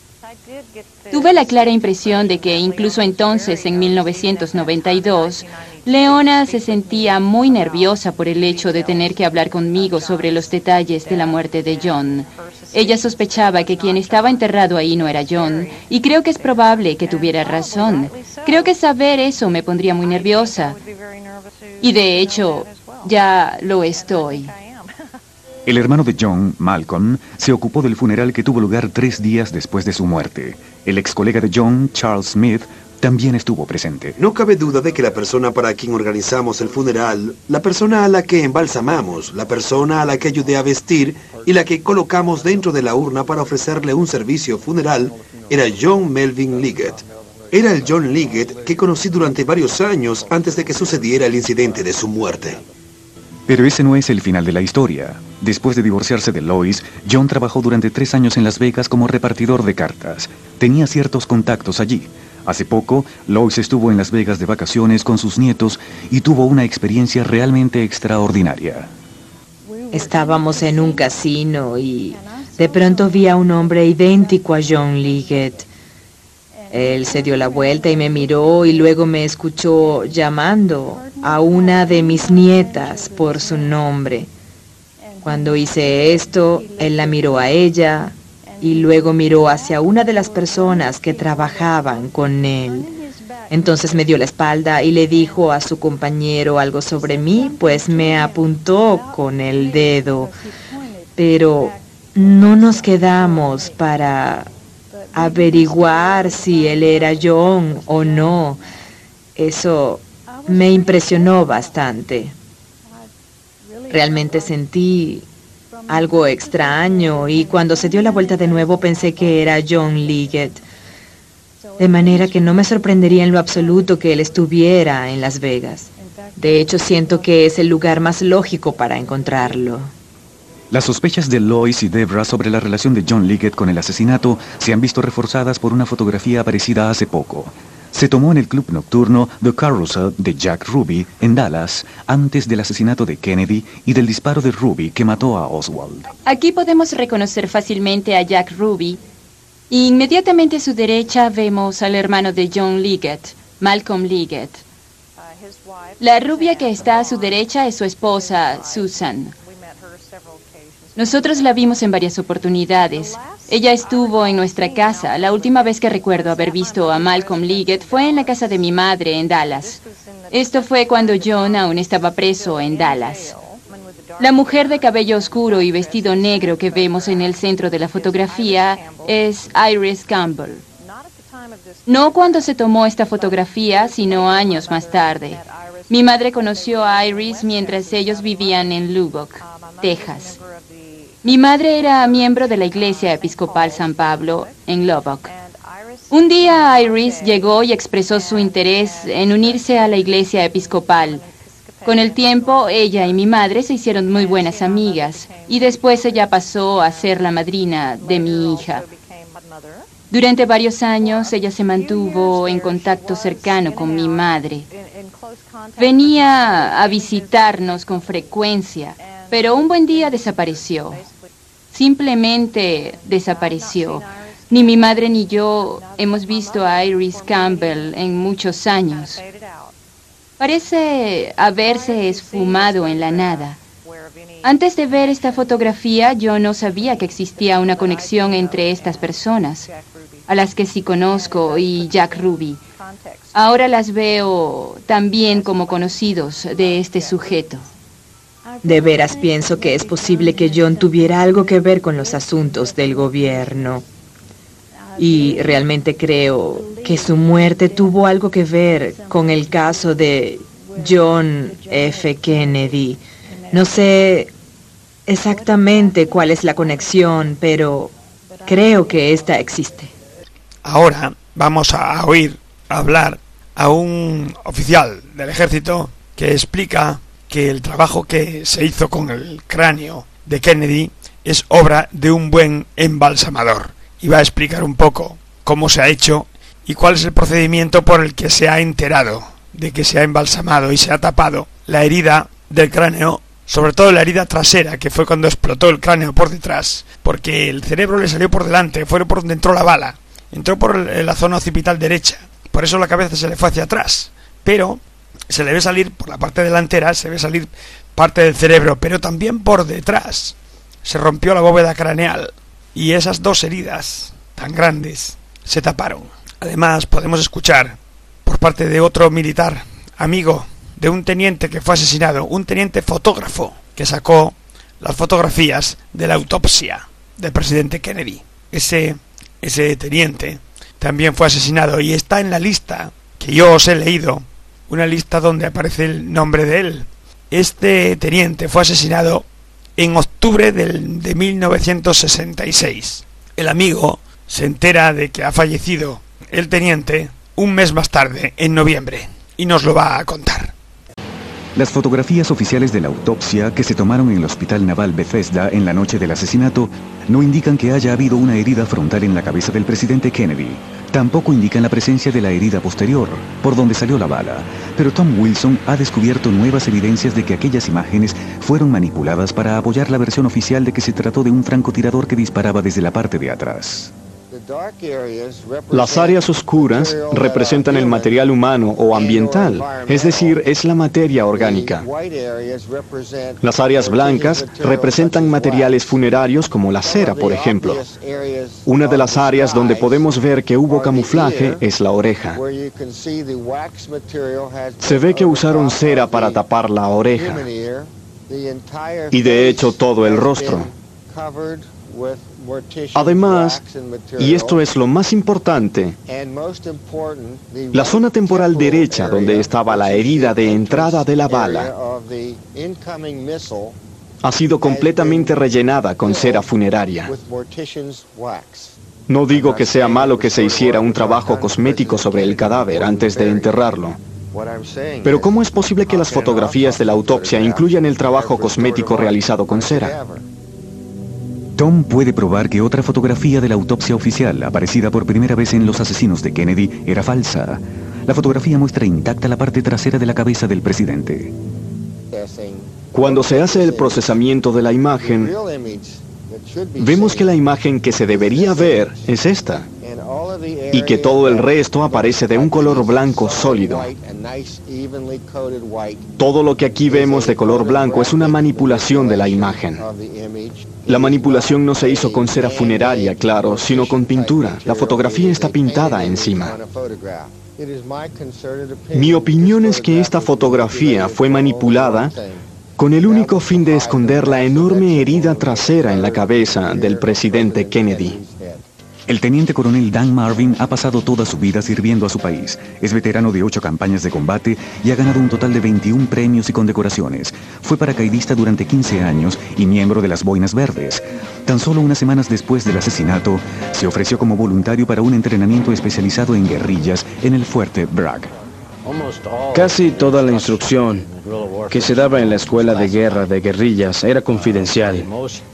Speaker 10: Tuve la clara impresión de que incluso entonces, en mil novecientos noventa y dos, Leona se sentía muy nerviosa por el hecho de tener que hablar conmigo sobre los detalles de la muerte de John. Ella sospechaba que quien estaba enterrado ahí no era John, y creo que es probable que tuviera razón. Creo que saber eso me pondría muy nerviosa. Y de hecho, ya lo estoy.
Speaker 2: El hermano de John, Malcolm, se ocupó del funeral que tuvo lugar tres días después de su muerte. El ex colega de John, Charles Smith, también estuvo presente.
Speaker 8: No cabe duda de que la persona para quien organizamos el funeral, la persona a la que embalsamamos, la persona a la que ayudé a vestir y la que colocamos dentro de la urna para ofrecerle un servicio funeral, era John Melvin Liggett. Era el John Liggett que conocí durante varios años antes de que sucediera el incidente de su muerte.
Speaker 2: Pero ese no es el final de la historia. Después de divorciarse de Lois, John trabajó durante tres años en Las Vegas como repartidor de cartas. Tenía ciertos contactos allí. Hace poco, Lois estuvo en Las Vegas de vacaciones con sus nietos y tuvo una experiencia realmente extraordinaria.
Speaker 9: Estábamos en un casino y de pronto vi a un hombre idéntico a John Liggett. Él se dio la vuelta y me miró y luego me escuchó llamando a una de mis nietas por su nombre. Cuando hice esto, él la miró a ella y luego miró hacia una de las personas que trabajaban con él. Entonces me dio la espalda y le dijo a su compañero algo sobre mí, pues me apuntó con el dedo. Pero no nos quedamos para averiguar si él era John o no. Eso me impresionó bastante. Realmente sentí algo extraño y cuando se dio la vuelta de nuevo pensé que era John Liggett. De manera que no me sorprendería en lo absoluto que él estuviera en Las Vegas. De hecho, siento que es el lugar más lógico para encontrarlo.
Speaker 2: Las sospechas de Lois y Deborah sobre la relación de John Liggett con el asesinato se han visto reforzadas por una fotografía aparecida hace poco. Se tomó en el club nocturno The Carousel de Jack Ruby en Dallas antes del asesinato de Kennedy y del disparo de Ruby que mató a Oswald.
Speaker 10: Aquí podemos reconocer fácilmente a Jack Ruby Inmediatamente a su derecha vemos al hermano de John Liggett, Malcolm Liggett. La rubia que está a su derecha es su esposa, Susan. Nosotros la vimos en varias oportunidades. Ella estuvo en nuestra casa. La última vez que recuerdo haber visto a Malcolm Liggett fue en la casa de mi madre en Dallas. Esto fue cuando John aún estaba preso en Dallas. La mujer de cabello oscuro y vestido negro que vemos en el centro de la fotografía es Iris Campbell. No cuando se tomó esta fotografía, sino años más tarde. Mi madre conoció a Iris mientras ellos vivían en Lubbock, Texas. Mi madre era miembro de la Iglesia Episcopal San Pablo en Lubbock. Un día Iris llegó y expresó su interés en unirse a la Iglesia Episcopal. Con el tiempo, ella y mi madre se hicieron muy buenas amigas, y después ella pasó a ser la madrina de mi hija. Durante varios años, ella se mantuvo en contacto cercano con mi madre. Venía a visitarnos con frecuencia, pero un buen día desapareció. Simplemente desapareció. Ni mi madre ni yo hemos visto a Iris Campbell en muchos años. Parece haberse esfumado en la nada. Antes de ver esta fotografía, yo no sabía que existía una conexión entre estas personas, a las que sí conozco, y Jack Ruby. Ahora las veo también como conocidos de este sujeto.
Speaker 9: De veras pienso que es posible que John tuviera algo que ver con los asuntos del gobierno. Y realmente creo que su muerte tuvo algo que ver con el caso de John F. Kennedy. No sé exactamente cuál es la conexión, pero creo que esta existe.
Speaker 4: Ahora vamos a oír hablar a un oficial del ejército que explica que el trabajo que se hizo con el cráneo de Kennedy es obra de un buen embalsamador. Y va a explicar un poco cómo se ha hecho y cuál es el procedimiento por el que se ha enterado de que se ha embalsamado y se ha tapado la herida del cráneo, sobre todo la herida trasera, que fue cuando explotó el cráneo por detrás, porque el cerebro le salió por delante, fue por donde entró la bala, entró por la zona occipital derecha, por eso la cabeza se le fue hacia atrás, pero se le ve salir por la parte delantera, se ve salir parte del cerebro, pero también por detrás se rompió la bóveda craneal. Y esas dos heridas tan grandes se taparon. Además, podemos escuchar por parte de otro militar, amigo de un teniente que fue asesinado, un teniente fotógrafo que sacó las fotografías de la autopsia del presidente Kennedy. Ese, ese teniente también fue asesinado y está en la lista que yo os he leído, una lista donde aparece el nombre de él. Este teniente fue asesinado en octubre del, de mil novecientos sesenta y seis. El amigo se entera de que ha fallecido el teniente un mes más tarde, en noviembre, y nos lo va a contar.
Speaker 2: Las fotografías oficiales de la autopsia que se tomaron en el Hospital Naval Bethesda en la noche del asesinato no indican que haya habido una herida frontal en la cabeza del presidente Kennedy. Tampoco indican la presencia de la herida posterior, por donde salió la bala. Pero Tom Wilson ha descubierto nuevas evidencias de que aquellas imágenes fueron manipuladas para apoyar la versión oficial de que se trató de un francotirador que disparaba desde la parte de atrás.
Speaker 12: Las áreas oscuras representan el material humano o ambiental, es decir, es la materia orgánica. Las áreas blancas representan materiales funerarios como la cera, por ejemplo. Una de las áreas donde podemos ver que hubo camuflaje es la oreja. Se ve que usaron cera para tapar la oreja y de hecho todo el rostro. Además, y esto es lo más importante, la zona temporal derecha donde estaba la herida de entrada de la bala ha sido completamente rellenada con cera funeraria. No digo que sea malo que se hiciera un trabajo cosmético sobre el cadáver antes de enterrarlo, pero ¿cómo es posible que las fotografías de la autopsia incluyan el trabajo cosmético realizado con cera?
Speaker 2: Tom puede probar que otra fotografía de la autopsia oficial, aparecida por primera vez en Los asesinos de Kennedy, era falsa. La fotografía muestra intacta la parte trasera de la cabeza del presidente.
Speaker 12: Cuando se hace el procesamiento de la imagen, vemos que la imagen que se debería ver es esta, y que todo el resto aparece de un color blanco sólido. Todo lo que aquí vemos de color blanco es una manipulación de la imagen. La manipulación no se hizo con cera funeraria, claro, sino con pintura. La fotografía está pintada encima. Mi opinión es que esta fotografía fue manipulada con el único fin de esconder la enorme herida trasera en la cabeza del presidente Kennedy.
Speaker 2: El teniente coronel Dan Marvin ha pasado toda su vida sirviendo a su país. Es veterano de ocho campañas de combate y ha ganado un total de veintiún premios y condecoraciones. Fue paracaidista durante quince años y miembro de las Boinas Verdes. Tan solo unas semanas después del asesinato, se ofreció como voluntario para un entrenamiento especializado en guerrillas en el fuerte Bragg.
Speaker 13: Casi toda la instrucción que se daba en la escuela de guerra de guerrillas era confidencial.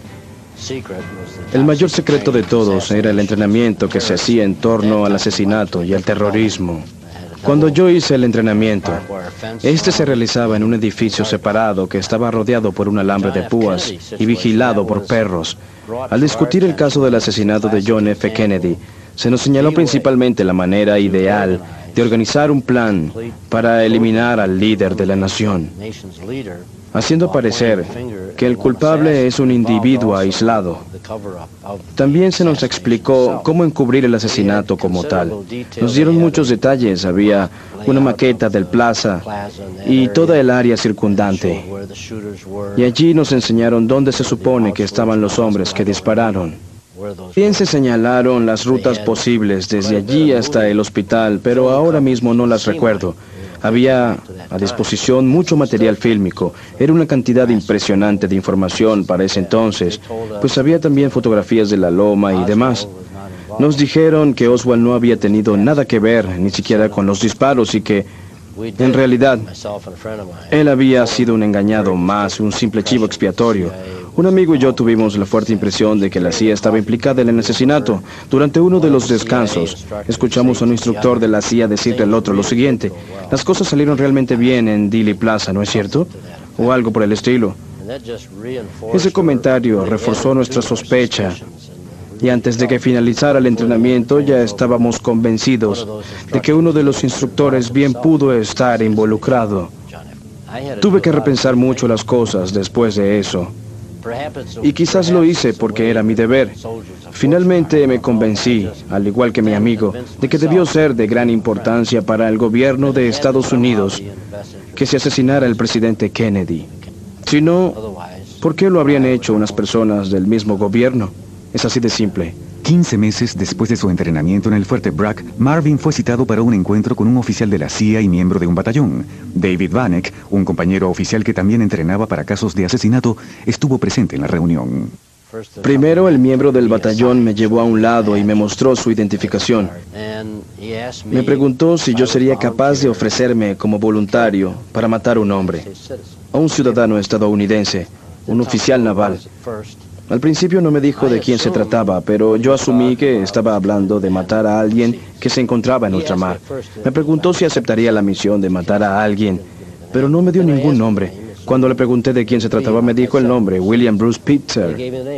Speaker 13: El mayor secreto de todos era el entrenamiento que se hacía en torno al asesinato y al terrorismo. Cuando yo hice el entrenamiento, este se realizaba en un edificio separado que estaba rodeado por un alambre de púas y vigilado por perros. Al discutir el caso del asesinato de John F. Kennedy, se nos señaló principalmente la manera ideal de organizar un plan para eliminar al líder de la nación, haciendo parecer que el culpable es un individuo aislado. También se nos explicó cómo encubrir el asesinato como tal. Nos dieron muchos detalles, había una maqueta del plaza y toda el área circundante. Y allí nos enseñaron dónde se supone que estaban los hombres que dispararon. Bien se señalaron las rutas posibles desde allí hasta el hospital, pero ahora mismo no las recuerdo. Había a disposición mucho material fílmico. Era una cantidad impresionante de información para ese entonces, pues había también fotografías de la loma y demás. Nos dijeron que Oswald no había tenido nada que ver, ni siquiera con los disparos, y que, en realidad, él había sido un engañado más, un simple chivo expiatorio. Un amigo y yo tuvimos la fuerte impresión de que la C I A estaba implicada en el asesinato. Durante uno de los descansos, escuchamos a un instructor de la C I A decirle al otro lo siguiente: las cosas salieron realmente bien en Dealey Plaza, ¿no es cierto? O algo por el estilo. Ese comentario reforzó nuestra sospecha. Y antes de que finalizara el entrenamiento ya estábamos convencidos de que uno de los instructores bien pudo estar involucrado. Tuve que repensar mucho las cosas después de eso. Y quizás lo hice porque era mi deber. Finalmente me convencí, al igual que mi amigo, de que debió ser de gran importancia para el gobierno de Estados Unidos que se asesinara al presidente Kennedy. Si no, ¿por qué lo habrían hecho unas personas del mismo gobierno? Es así de simple.
Speaker 2: quince meses después de su entrenamiento en el fuerte Bragg, Marvin fue citado para un encuentro con un oficial de la C I A y miembro de un batallón. David Vanek, un compañero oficial que también entrenaba para casos de asesinato, estuvo presente en la reunión.
Speaker 13: Primero, el miembro del batallón me llevó a un lado y me mostró su identificación. Me preguntó si yo sería capaz de ofrecerme como voluntario para matar a un hombre, a un ciudadano estadounidense, un oficial naval. Al principio no me dijo de quién se trataba, pero yo asumí que estaba hablando de matar a alguien que se encontraba en ultramar. Me preguntó si aceptaría la misión de matar a alguien, pero no me dio ningún nombre. Cuando le pregunté de quién se trataba, me dijo el nombre, William Bruce Pitzer.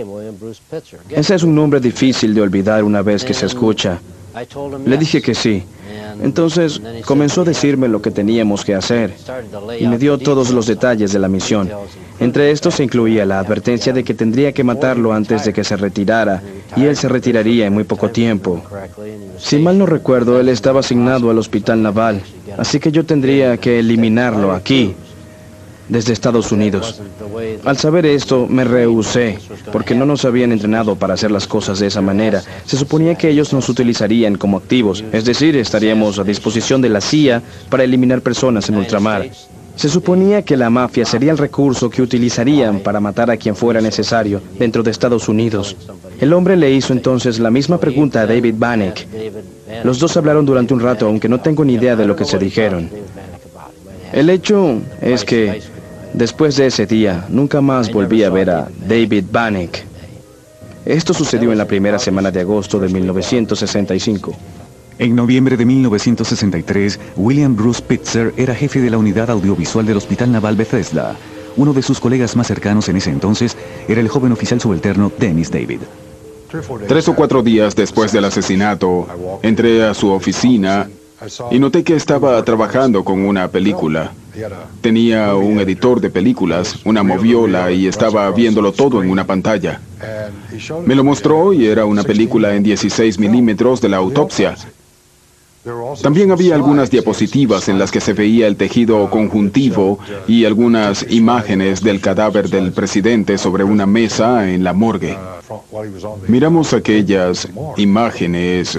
Speaker 13: Ese es un nombre difícil de olvidar una vez que se escucha. Le dije que sí. Entonces comenzó a decirme lo que teníamos que hacer y me dio todos los detalles de la misión. Entre estos se incluía la advertencia de que tendría que matarlo antes de que se retirara y él se retiraría en muy poco tiempo. Si mal no recuerdo, él estaba asignado al hospital naval, así que yo tendría que eliminarlo aquí, desde Estados Unidos. Al saber esto, me rehusé, porque no nos habían entrenado para hacer las cosas de esa manera. Se suponía que ellos nos utilizarían como activos, es decir, estaríamos a disposición de la C I A para eliminar personas en ultramar. Se suponía que la mafia sería el recurso que utilizarían para matar a quien fuera necesario dentro de Estados Unidos. El hombre le hizo entonces la misma pregunta a David Vanek. Los dos hablaron durante un rato, aunque no tengo ni idea de lo que se dijeron. El hecho es que, después de ese día, nunca más volví a ver a David Vanek. Esto sucedió en la primera semana de agosto de mil novecientos sesenta y cinco.
Speaker 2: En noviembre de mil novecientos sesenta y tres, William Bruce Pitzer era jefe de la unidad audiovisual del Hospital Naval Bethesda. Uno de sus colegas más cercanos en ese entonces era el joven oficial subalterno Dennis David.
Speaker 11: Tres o cuatro días después del asesinato, entré a su oficina y noté que estaba trabajando con una película. Tenía un editor de películas, una moviola, y estaba viéndolo todo en una pantalla. Me lo mostró y era una película en dieciséis milímetros de la autopsia. También había algunas diapositivas en las que se veía el tejido conjuntivo y algunas imágenes del cadáver del presidente sobre una mesa en la morgue. Miramos aquellas imágenes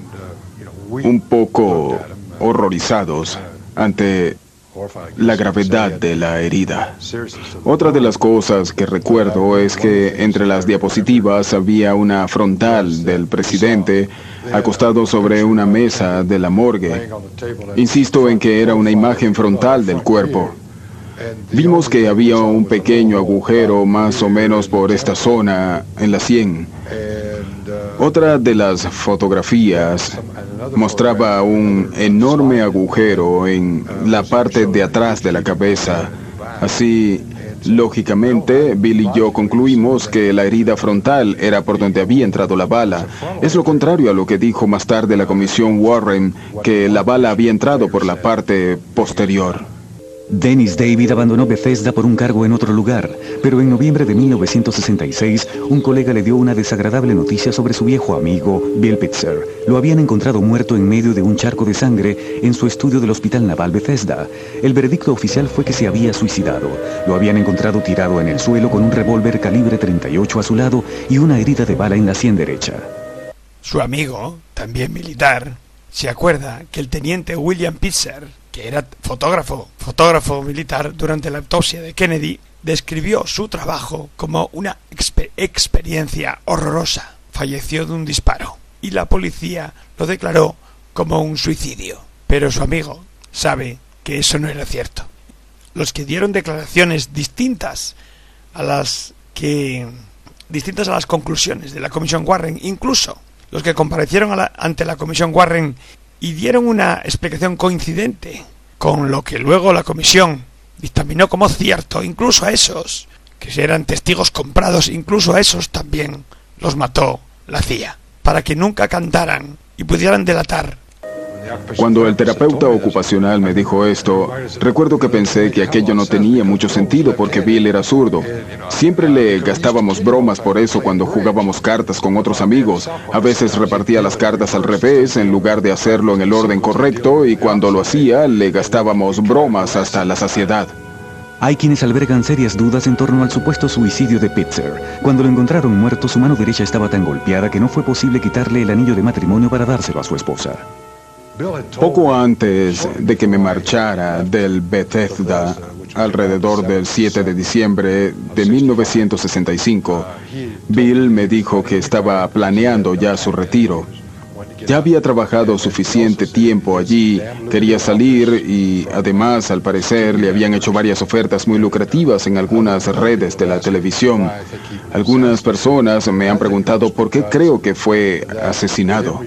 Speaker 11: un poco horrorizados ante la gravedad de la herida. Otra de las cosas que recuerdo es que entre las diapositivas había una frontal del presidente acostado sobre una mesa de la morgue. Insisto en que era una imagen frontal del cuerpo. Vimos que había un pequeño agujero más o menos por esta zona en la sien. Otra de las fotografías mostraba un enorme agujero en la parte de atrás de la cabeza. Así, lógicamente, Bill y yo concluimos que la herida frontal era por donde había entrado la bala. Es lo contrario a lo que dijo más tarde la comisión Warren, que la bala había entrado por la parte posterior.
Speaker 2: Dennis David abandonó Bethesda por un cargo en otro lugar, pero en noviembre de mil novecientos sesenta y seis, un colega le dio una desagradable noticia sobre su viejo amigo, Bill Pitzer. Lo habían encontrado muerto en medio de un charco de sangre en su estudio del Hospital Naval Bethesda. El veredicto oficial fue que se había suicidado. Lo habían encontrado tirado en el suelo con un revólver calibre treinta y ocho a su lado y una herida de bala en la sien derecha.
Speaker 4: Su amigo, también militar, se acuerda que el teniente William Pitzer, que era fotógrafo, fotógrafo militar durante la autopsia de Kennedy, describió su trabajo como una exper- experiencia horrorosa. Falleció de un disparo y la policía lo declaró como un suicidio. Pero su amigo sabe que eso no era cierto. Los que dieron declaraciones distintas a las que distintas a las conclusiones de la comisión Warren, incluso los que comparecieron a la, ante la comisión Warren y dieron una explicación coincidente con lo que luego la comisión dictaminó como cierto, incluso a esos que eran testigos comprados, incluso a esos también los mató la C I A, para que nunca cantaran y pudieran delatar.
Speaker 11: Cuando el terapeuta ocupacional me dijo esto, recuerdo que pensé que aquello no tenía mucho sentido porque Bill era zurdo. Siempre le gastábamos bromas por eso cuando jugábamos cartas con otros amigos. A veces repartía las cartas al revés en lugar de hacerlo en el orden correcto, y cuando lo hacía le gastábamos bromas hasta la saciedad.
Speaker 2: Hay quienes albergan serias dudas en torno al supuesto suicidio de Pitzer. Cuando lo encontraron muerto, su mano derecha estaba tan golpeada que no fue posible quitarle el anillo de matrimonio para dárselo a su esposa.
Speaker 11: Poco antes de que me marchara del Bethesda, alrededor del siete de diciembre de mil novecientos sesenta y cinco, Bill me dijo que estaba planeando ya su retiro. Ya había trabajado suficiente tiempo allí, quería salir y además, al parecer, le habían hecho varias ofertas muy lucrativas en algunas redes de la televisión. Algunas personas me han preguntado por qué creo que fue asesinado.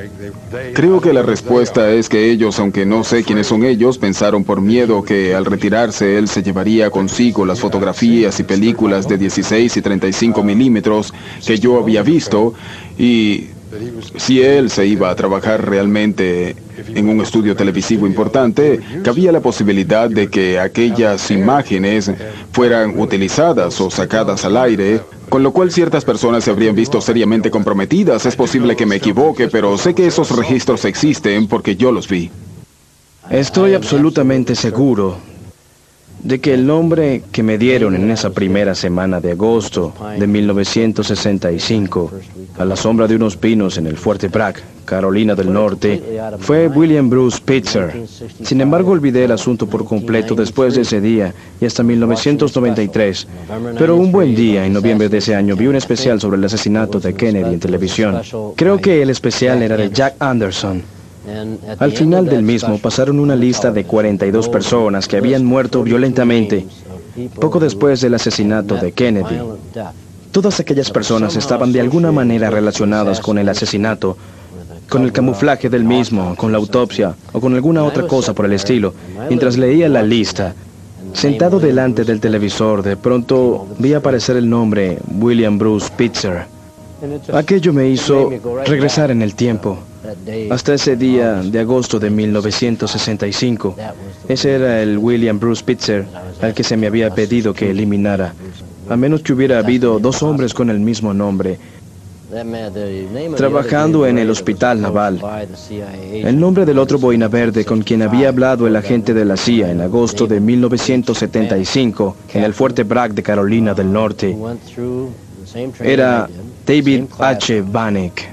Speaker 11: Creo que la respuesta es que ellos, aunque no sé quiénes son ellos, pensaron por miedo que al retirarse él se llevaría consigo las fotografías y películas de dieciséis y treinta y cinco milímetros que yo había visto, y si él se iba a trabajar realmente en un estudio televisivo importante, cabía la posibilidad de que aquellas imágenes fueran utilizadas o sacadas al aire, con lo cual ciertas personas se habrían visto seriamente comprometidas. Es posible que me equivoque, pero sé que esos registros existen porque yo los vi.
Speaker 13: Estoy absolutamente seguro de que el nombre que me dieron en esa primera semana de agosto de mil novecientos sesenta y cinco, a la sombra de unos pinos en el Fuerte Bragg, Carolina del Norte, fue William Bruce Pitzer. Sin embargo, olvidé el asunto por completo después de ese día y hasta mil novecientos noventa y tres. Pero un buen día, en noviembre de ese año, vi un especial sobre el asesinato de Kennedy en televisión. Creo que el especial era de Jack Anderson. Al final del mismo pasaron una lista de cuarenta y dos personas que habían muerto violentamente poco después del asesinato de Kennedy. Todas aquellas personas estaban de alguna manera relacionadas con el asesinato, con el camuflaje del mismo, con la autopsia o con alguna otra cosa por el estilo. Mientras leía la lista, Sentado delante del televisor, de pronto vi aparecer el nombre William Bruce Spitzer. Aquello me hizo regresar en el tiempo, hasta ese día de agosto de mil novecientos sesenta y cinco. Ese era el William Bruce Spitzer al que se me había pedido que eliminara, a menos que hubiera habido dos hombres con el mismo nombre, trabajando en el hospital naval. El nombre del otro boina verde con quien había hablado el agente de la C I A en agosto de mil novecientos setenta y cinco en el Fuerte Bragg de Carolina del Norte era David H. Vanek.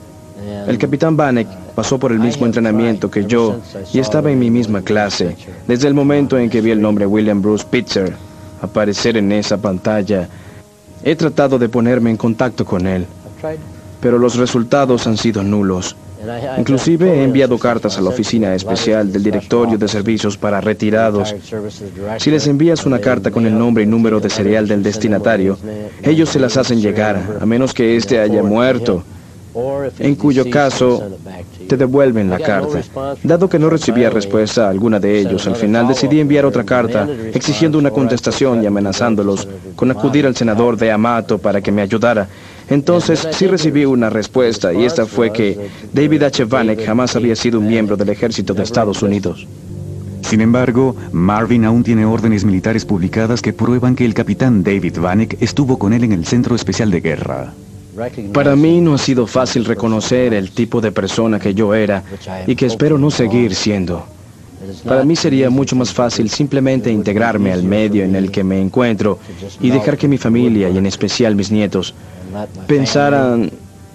Speaker 13: El capitán Vanek pasó por el mismo entrenamiento que yo y estaba en mi misma clase. Desde el momento en que vi el nombre William Bruce Spitzer aparecer en esa pantalla, he tratado de ponerme en contacto con él, pero los resultados han sido nulos. Inclusive he enviado cartas a la oficina especial del Directorio de Servicios para Retirados. Si les envías una carta con el nombre y número de serial del destinatario, ellos se las hacen llegar, a menos que éste haya muerto, en cuyo caso te devuelven la carta. Dado que no recibía respuesta a alguna de ellos, al final decidí enviar otra carta exigiendo una contestación y amenazándolos con acudir al senador de Amato para que me ayudara. Entonces sí recibí una respuesta, y esta fue que David H. Vanek jamás había sido un miembro del ejército de Estados Unidos.
Speaker 2: Sin embargo, Marvin aún tiene órdenes militares publicadas que prueban que el capitán David Vanek estuvo con él en el Centro Especial de Guerra.
Speaker 13: Para mí no ha sido fácil reconocer el tipo de persona que yo era y que espero no seguir siendo. Para mí sería mucho más fácil simplemente integrarme al medio en el que me encuentro y dejar que mi familia, y en especial mis nietos, pensaran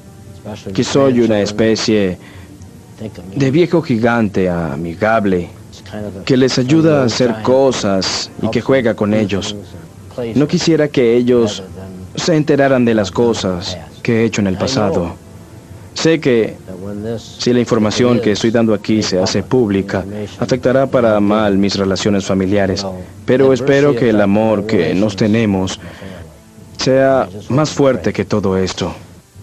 Speaker 13: que soy una especie de viejo gigante amigable, que les ayuda a hacer cosas y que juega con ellos. No quisiera que ellos se enteraran de las cosas que he hecho en el pasado. Sé que si la información que estoy dando aquí se hace pública, afectará para mal mis relaciones familiares, pero espero que el amor que nos tenemos sea más fuerte que todo esto,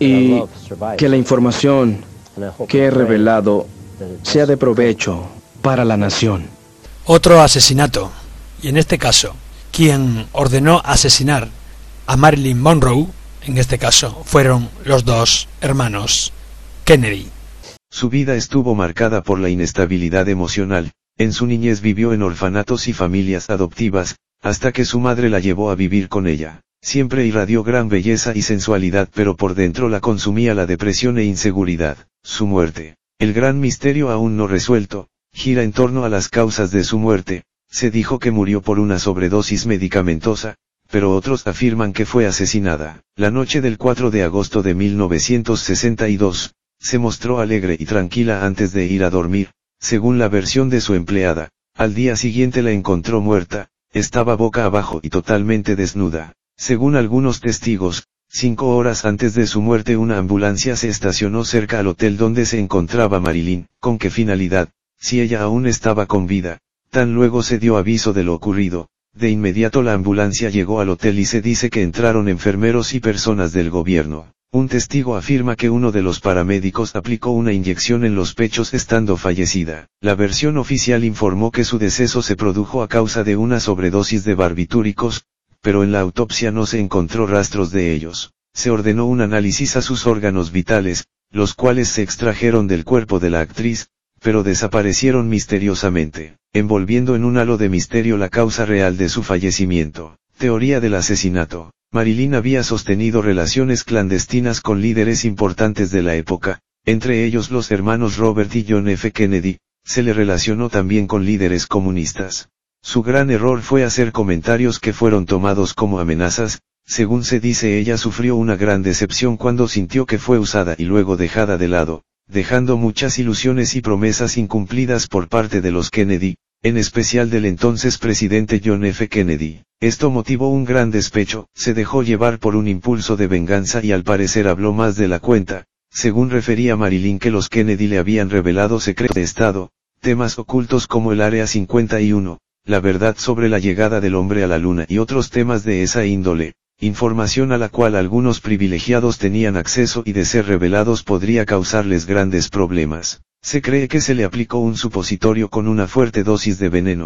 Speaker 13: y que la información que he revelado sea de provecho para la nación.
Speaker 4: Otro asesinato, y en este caso, quien ordenó asesinar a Marilyn Monroe, en este caso, fueron los dos hermanos Kennedy.
Speaker 14: Su vida estuvo marcada por la inestabilidad emocional. En su niñez vivió en orfanatos y familias adoptivas, hasta que su madre la llevó a vivir con ella. Siempre irradió gran belleza y sensualidad, pero por dentro la consumía la depresión e inseguridad. Su muerte, el gran misterio aún no resuelto, gira en torno a las causas de su muerte. Se dijo que murió por una sobredosis medicamentosa, pero otros afirman que fue asesinada. La noche del cuatro de agosto de mil novecientos sesenta y dos, se mostró alegre y tranquila antes de ir a dormir, según la versión de su empleada. Al día siguiente la encontró muerta, estaba boca abajo y totalmente desnuda. Según algunos testigos, cinco horas antes de su muerte una ambulancia se estacionó cerca al hotel donde se encontraba Marilyn. ¿Con qué finalidad? Si ella aún estaba con vida. Tan luego se dio aviso de lo ocurrido, de inmediato la ambulancia llegó al hotel y se dice que entraron enfermeros y personas del gobierno. Un testigo afirma que uno de los paramédicos aplicó una inyección en los pechos estando fallecida. La versión oficial informó que su deceso se produjo a causa de una sobredosis de barbitúricos, pero en la autopsia no se encontró rastros de ellos. Se ordenó un análisis a sus órganos vitales, los cuales se extrajeron del cuerpo de la actriz, pero desaparecieron misteriosamente, envolviendo en un halo de misterio la causa real de su fallecimiento. Teoría del asesinato. Marilyn había sostenido relaciones clandestinas con líderes importantes de la época, entre ellos los hermanos Robert y John F. Kennedy. Se le relacionó también con líderes comunistas. Su gran error fue hacer comentarios que fueron tomados como amenazas. Según se dice, ella sufrió una gran decepción cuando sintió que fue usada y luego dejada de lado, dejando muchas ilusiones y promesas incumplidas por parte de los Kennedy, en especial del entonces presidente John F. Kennedy. Esto motivó un gran despecho, se dejó llevar por un impulso de venganza y al parecer habló más de la cuenta. Según refería Marilyn, que los Kennedy le habían revelado secretos de Estado, temas ocultos como el Área cincuenta y uno, la verdad sobre la llegada del hombre a la luna y otros temas de esa índole, información a la cual algunos privilegiados tenían acceso y de ser revelados podría causarles grandes problemas. Se cree que se le aplicó un supositorio con una fuerte dosis de veneno,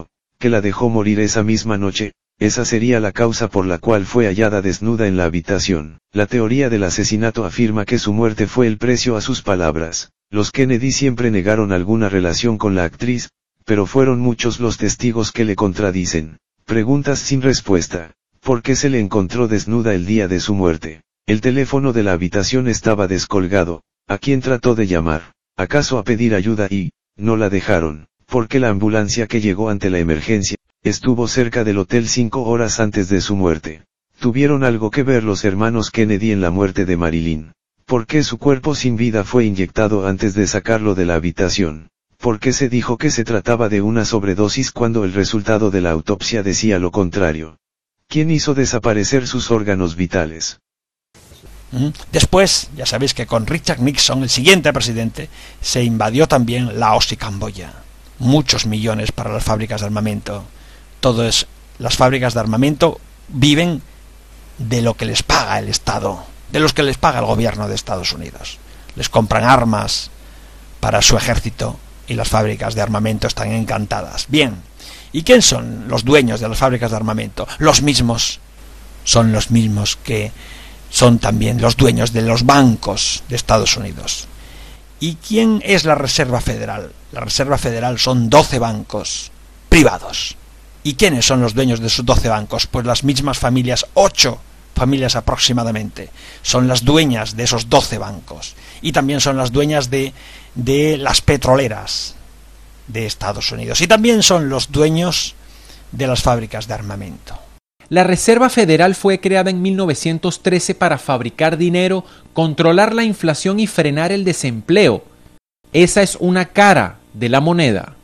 Speaker 14: que la dejó morir esa misma noche. Esa sería la causa por la cual fue hallada desnuda en la habitación. La teoría del asesinato afirma que su muerte fue el precio a sus palabras. Los Kennedy siempre negaron alguna relación con la actriz, pero fueron muchos los testigos que le contradicen. Preguntas sin respuesta. ¿Por qué se le encontró desnuda el día de su muerte? El teléfono de la habitación estaba descolgado. ¿A quién trató de llamar? ¿Acaso a pedir ayuda y no la dejaron? Porque la ambulancia que llegó ante la emergencia estuvo cerca del hotel cinco horas antes de su muerte. ¿Tuvieron algo que ver los hermanos Kennedy en la muerte de Marilyn? ¿Por qué su cuerpo sin vida fue inyectado antes de sacarlo de la habitación? ¿Por qué se dijo que se trataba de una sobredosis cuando el resultado de la autopsia decía lo contrario? ¿Quién hizo desaparecer sus órganos vitales?
Speaker 4: Después, ya sabéis que con Richard Nixon, el siguiente presidente, se invadió también Laos y Camboya. Muchos millones para las fábricas de armamento. Todo es, las fábricas de armamento viven de lo que les paga el Estado, de los que les paga el gobierno de Estados Unidos. Les compran armas para su ejército y las fábricas de armamento están encantadas. Bien, ¿y quién son los dueños de las fábricas de armamento? Los mismos, son los mismos que son también los dueños de los bancos de Estados Unidos. ¿Y quién es la Reserva Federal? La Reserva Federal son doce bancos privados. ¿Y quiénes son los dueños de esos doce bancos? Pues las mismas familias, ocho familias aproximadamente, son las dueñas de esos doce bancos. Y también son las dueñas de, de las petroleras de Estados Unidos. Y también son los dueños de las fábricas de armamento.
Speaker 15: La Reserva Federal fue creada en mil novecientos trece para fabricar dinero, controlar la inflación y frenar el desempleo. Esa es una cara de la moneda.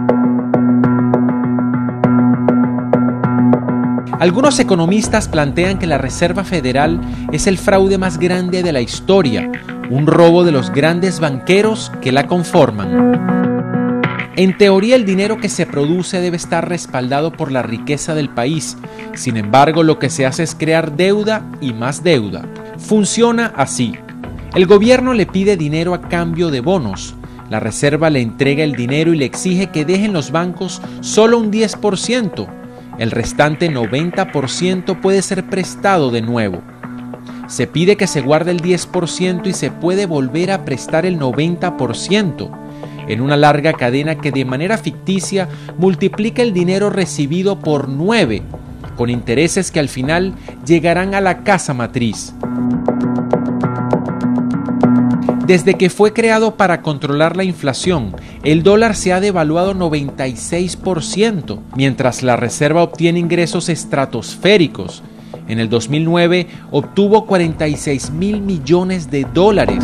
Speaker 15: Algunos economistas plantean que la Reserva Federal es el fraude más grande de la historia, un robo de los grandes banqueros que la conforman. En teoría, el dinero que se produce debe estar respaldado por la riqueza del país. Sin embargo, lo que se hace es crear deuda y más deuda. Funciona así. El gobierno le pide dinero a cambio de bonos. La Reserva le entrega el dinero y le exige que dejen los bancos solo un diez por ciento. El restante noventa por ciento puede ser prestado de nuevo. Se pide que se guarde el diez por ciento y se puede volver a prestar el noventa por ciento. En una larga cadena que de manera ficticia multiplica el dinero recibido por nueve, con intereses que al final llegarán a la casa matriz. Desde que fue creado para controlar la inflación, el dólar se ha devaluado noventa y seis por ciento, mientras la Reserva obtiene ingresos estratosféricos. En el dos mil nueve obtuvo cuarenta y seis mil millones de dólares.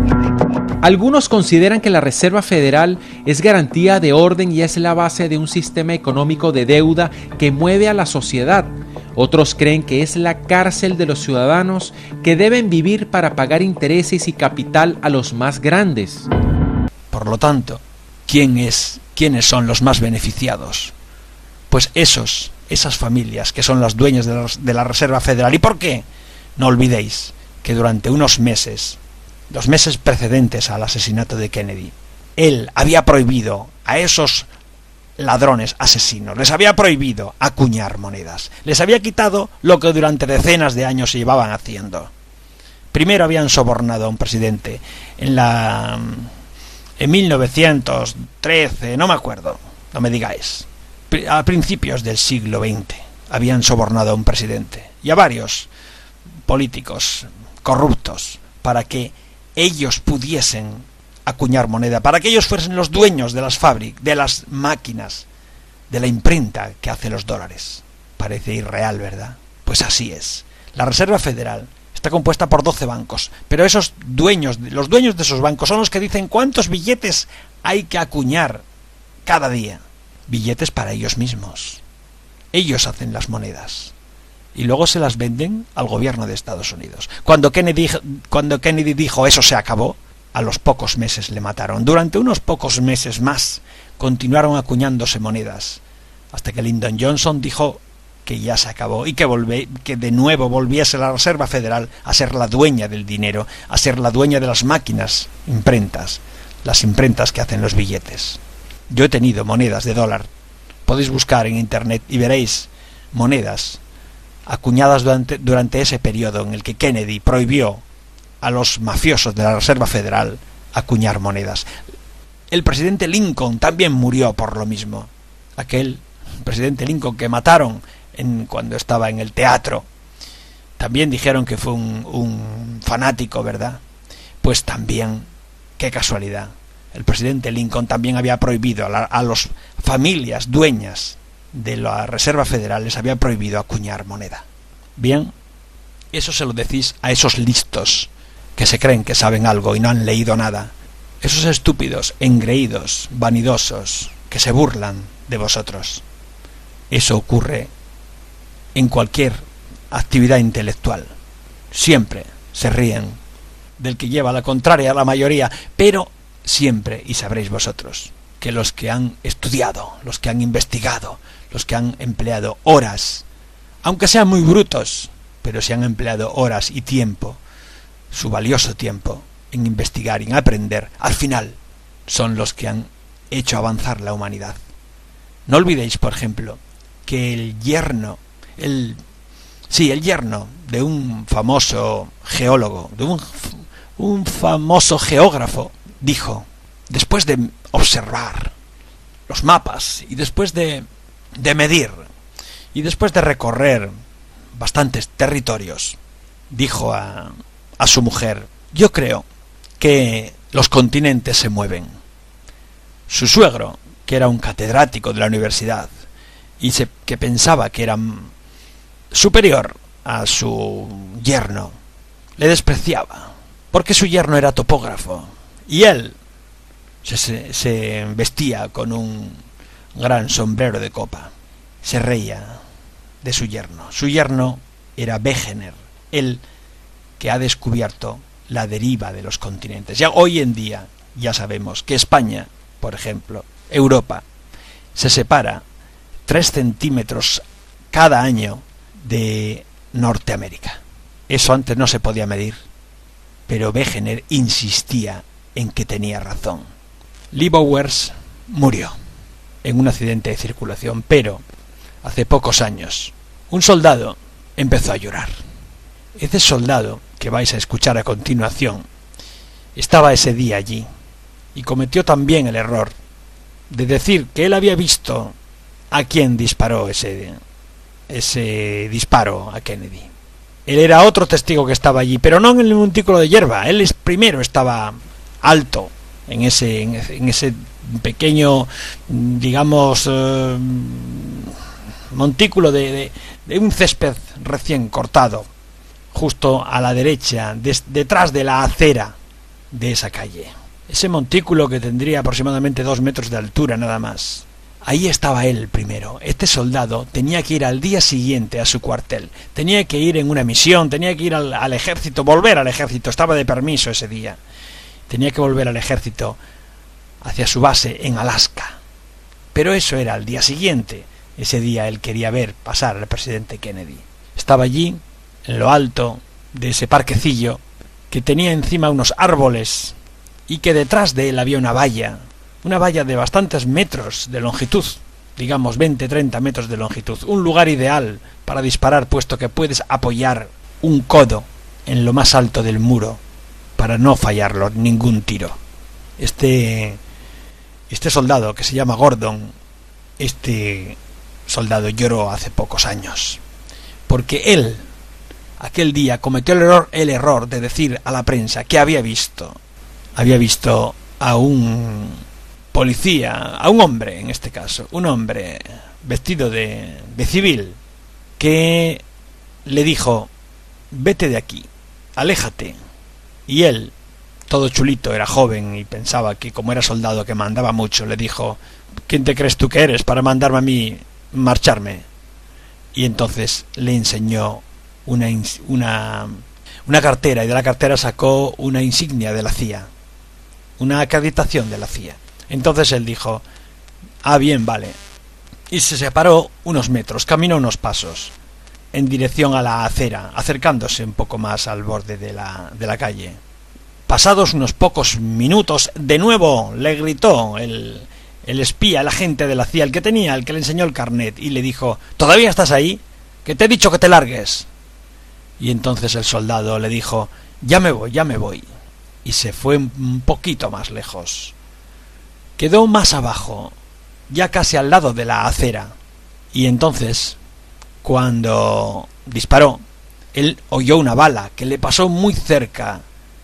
Speaker 15: Algunos consideran que la Reserva Federal es garantía de orden y es la base de un sistema económico de deuda que mueve a la sociedad. Otros creen que es la cárcel de los ciudadanos que deben vivir para pagar intereses y capital a los más grandes.
Speaker 4: Por lo tanto, ¿quién es, quiénes son los más beneficiados? Pues esos, esas familias que son las dueñas de la, de la Reserva Federal. ¿Y por qué? No olvidéis que durante unos meses, los meses precedentes al asesinato de Kennedy, él había prohibido a esos ladrones asesinos, les había prohibido acuñar monedas, les había quitado lo que durante decenas de años se llevaban haciendo. Primero habían sobornado a un presidente en la en mil novecientos trece, no me acuerdo, no me digáis, a principios del siglo veinte habían sobornado a un presidente y a varios políticos corruptos para que ellos pudiesen acuñar moneda, para que ellos fuesen los dueños de las fábricas, de las máquinas, de la imprenta que hace los dólares. Parece irreal, ¿verdad? Pues así es. La Reserva Federal está compuesta por doce bancos, pero esos dueños, los dueños de esos bancos son los que dicen cuántos billetes hay que acuñar cada día. Billetes para ellos mismos. Ellos hacen las monedas y luego se las venden al gobierno de Estados Unidos. Cuando Kennedy, cuando Kennedy dijo eso se acabó, a los pocos meses le mataron. Durante unos pocos meses más continuaron acuñándose monedas, hasta que Lyndon Johnson dijo que ya se acabó y que, volve, que de nuevo volviese la Reserva Federal a ser la dueña del dinero, a ser la dueña de las máquinas imprentas, las imprentas que hacen los billetes. Yo he tenido monedas de dólar Podéis buscar en internet y veréis monedas acuñadas durante, durante ese periodo en el que Kennedy prohibió a los mafiosos de la Reserva Federal acuñar monedas. El presidente Lincoln también murió por lo mismo. Aquel presidente Lincoln que mataron en, cuando estaba en el teatro. También dijeron que fue un, un fanático, ¿verdad? Pues también, qué casualidad, el presidente Lincoln también había prohibido a, la, a las familias dueñas de la Reserva Federal, les había prohibido acuñar moneda. Bien, eso se lo decís a esos listos que se creen que saben algo y no han leído nada. Esos estúpidos, engreídos, vanidosos, que se burlan de vosotros. Eso ocurre en cualquier actividad intelectual. Siempre se ríen del que lleva la contraria a la mayoría, pero siempre, y sabréis vosotros, que los que han estudiado, los que han investigado, los que han empleado horas, aunque sean muy brutos, pero si han empleado horas y tiempo, su valioso tiempo, en investigar y en aprender, al final son los que han hecho avanzar la humanidad. No olvidéis, por ejemplo, que el yerno, el sí, el yerno de un famoso geólogo, de un, un famoso geógrafo, dijo, después de observar los mapas y después de, de medir y después de recorrer bastantes territorios, dijo a, a su mujer, yo creo que los continentes se mueven. Su suegro, que era un catedrático de la universidad y se, que pensaba que era superior a su yerno, le despreciaba, porque su yerno era topógrafo y él se, se, se vestía con un gran sombrero de copa. Se reía de su yerno. Su yerno era Wegener, el que ha descubierto la deriva de los continentes. Ya hoy en día ya sabemos que España, por ejemplo, Europa, se separa tres centímetros cada año de Norteamérica. Eso antes no se podía medir, pero Wegener insistía en que tenía razón. Lee Bowers murió en un accidente de circulación, pero hace pocos años un soldado empezó a llorar. Ese soldado que vais a escuchar a continuación estaba ese día allí y cometió también el error de decir que él había visto a quien disparó ese, ese disparo a Kennedy. Él era otro testigo que estaba allí, pero no en el montículo de hierba. Él es, primero estaba alto en ese, en ese, en ese pequeño, digamos, eh, montículo de, de, de un césped recién cortado, justo a la derecha, des, detrás de la acera de esa calle. Ese montículo que tendría aproximadamente dos metros de altura nada más. Ahí estaba él primero. Este soldado tenía que ir al día siguiente a su cuartel. Tenía que ir en una misión, tenía que ir al, al ejército, volver al ejército. Estaba de permiso ese día. Tenía que volver al ejército hacia su base en Alaska. Pero eso era al día siguiente. Ese día él quería ver pasar al presidente Kennedy. Estaba allí, en lo alto de ese parquecillo, que tenía encima unos árboles y que detrás de él había una valla. Una valla de bastantes metros de longitud, digamos veinte a treinta metros de longitud, un lugar ideal para disparar, puesto que puedes apoyar un codo en lo más alto del muro para no fallarlo ningún tiro. Este, este soldado que se llama Gordon, este soldado lloró hace pocos años, porque él, aquel día, cometió el error, el error de decir a la prensa que había visto, había visto a un policía, a un hombre en este caso, un hombre vestido de, de civil, que le dijo, vete de aquí, aléjate. Y él, todo chulito, era joven y pensaba que como era soldado que mandaba mucho, le dijo, ¿quién te crees tú que eres para mandarme a mí marcharme? Y entonces le enseñó una, una, una cartera, y de la cartera sacó una insignia de la C I A, una acreditación de la C I A. Entonces él dijo, ah, bien, vale. Y se separó unos metros, caminó unos pasos en dirección a la acera, acercándose un poco más al borde de la, de la calle. Pasados unos pocos minutos, de nuevo le gritó el, el espía, el agente de la C I A, el que tenía, el que le enseñó el carnet, y le dijo: ¿todavía estás ahí? Que te he dicho que te largues. Y entonces el soldado le dijo: ya me voy, ya me voy. Y se fue un poquito más lejos. Quedó más abajo, ya casi al lado de la acera. Y entonces, cuando disparó, él oyó una bala que le pasó muy cerca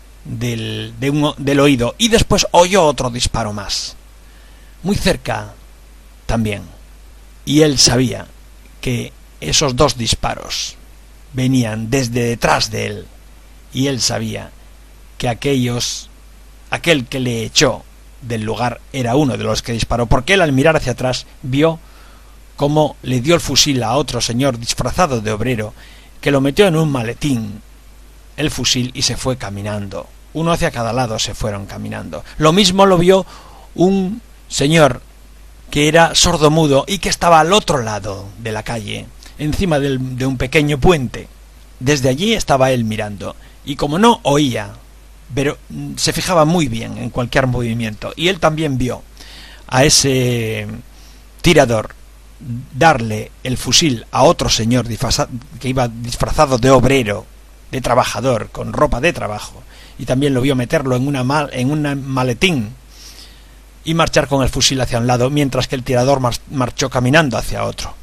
Speaker 4: del, de un, del oído, y después oyó otro disparo más, muy cerca también. Y él sabía que esos dos disparos venían desde detrás de él, y él sabía que aquellos, aquel que le echó del lugar era uno de los que disparó, porque él, al mirar hacia atrás, vio cómo le dio el fusil a otro señor disfrazado de obrero, que lo metió en un maletín, el fusil, y se fue caminando. Uno hacia cada lado se fueron caminando. Lo mismo lo vio un señor que era sordomudo y que estaba al otro lado de la calle, encima del, de un pequeño puente. Desde allí estaba él mirando, y como no oía, pero se fijaba muy bien en cualquier movimiento, y él también vio a ese tirador darle el fusil a otro señor que iba disfrazado de obrero, de trabajador, con ropa de trabajo, y también lo vio meterlo en una mal, en un maletín y marchar con el fusil hacia un lado, mientras que el tirador mar marchó caminando hacia otro.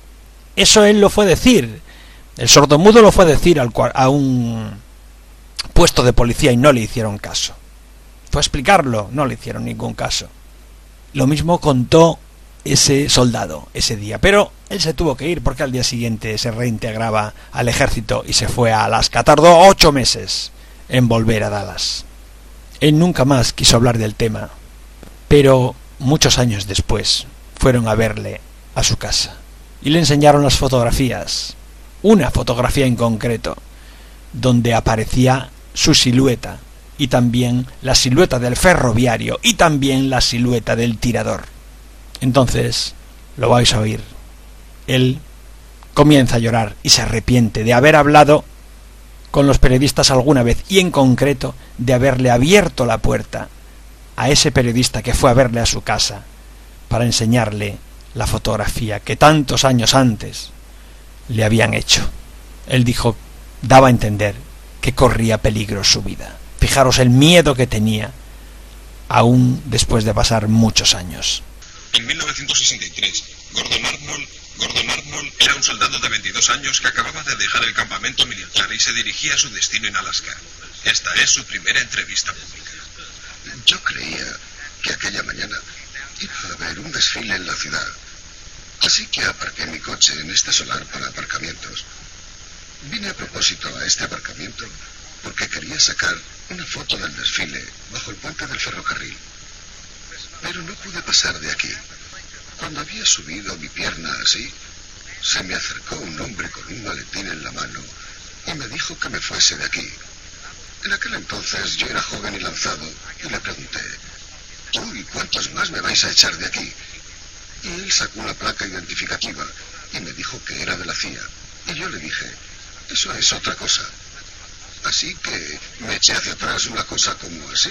Speaker 4: Eso él lo fue decir, el sordomudo lo fue decir al a un puesto de policía, y no le hicieron caso. Fue a explicarlo, no le hicieron ningún caso. Lo mismo contó ese soldado ese día, pero él se tuvo que ir porque al día siguiente se reintegraba al ejército y se fue a Alaska. Tardó ocho meses en volver a Dallas. Él nunca más quiso hablar del tema, pero muchos años después fueron a verle a su casa y le enseñaron las fotografías, una fotografía en concreto, donde aparecía su silueta, y también la silueta del ferroviario, y también la silueta del tirador. Entonces, lo vais a oír. Él comienza a llorar y se arrepiente de haber hablado con los periodistas alguna vez, y en concreto de haberle abierto la puerta a ese periodista que fue a verle a su casa para enseñarle la fotografía que tantos años antes le habían hecho. Él dijo, daba a entender que corría peligro su vida. Fijaros el miedo que tenía, aún después de pasar muchos años.
Speaker 16: En mil novecientos sesenta y tres, Gordon Arnold, Gordon Arnold era un soldado de veintidós años que acababa de dejar el campamento militar y se dirigía a su destino en Alaska. Esta es su primera entrevista pública.
Speaker 17: Yo creía que aquella mañana iba a haber un desfile en la ciudad, así que aparqué mi coche en este solar para aparcamientos. Vine a propósito a este aparcamiento porque quería sacar una foto del desfile bajo el puente del ferrocarril. Pero no pude pasar de aquí. Cuando había subido mi pierna así, se me acercó un hombre con un maletín en la mano y me dijo que me fuese de aquí. En aquel entonces yo era joven y lanzado y le pregunté, ¿tú y cuántos más me vais a echar de aquí? Y él sacó una placa identificativa y me dijo que era de la C I A. Y yo le dije, eso es otra cosa. Así que me eché hacia atrás una cosa como así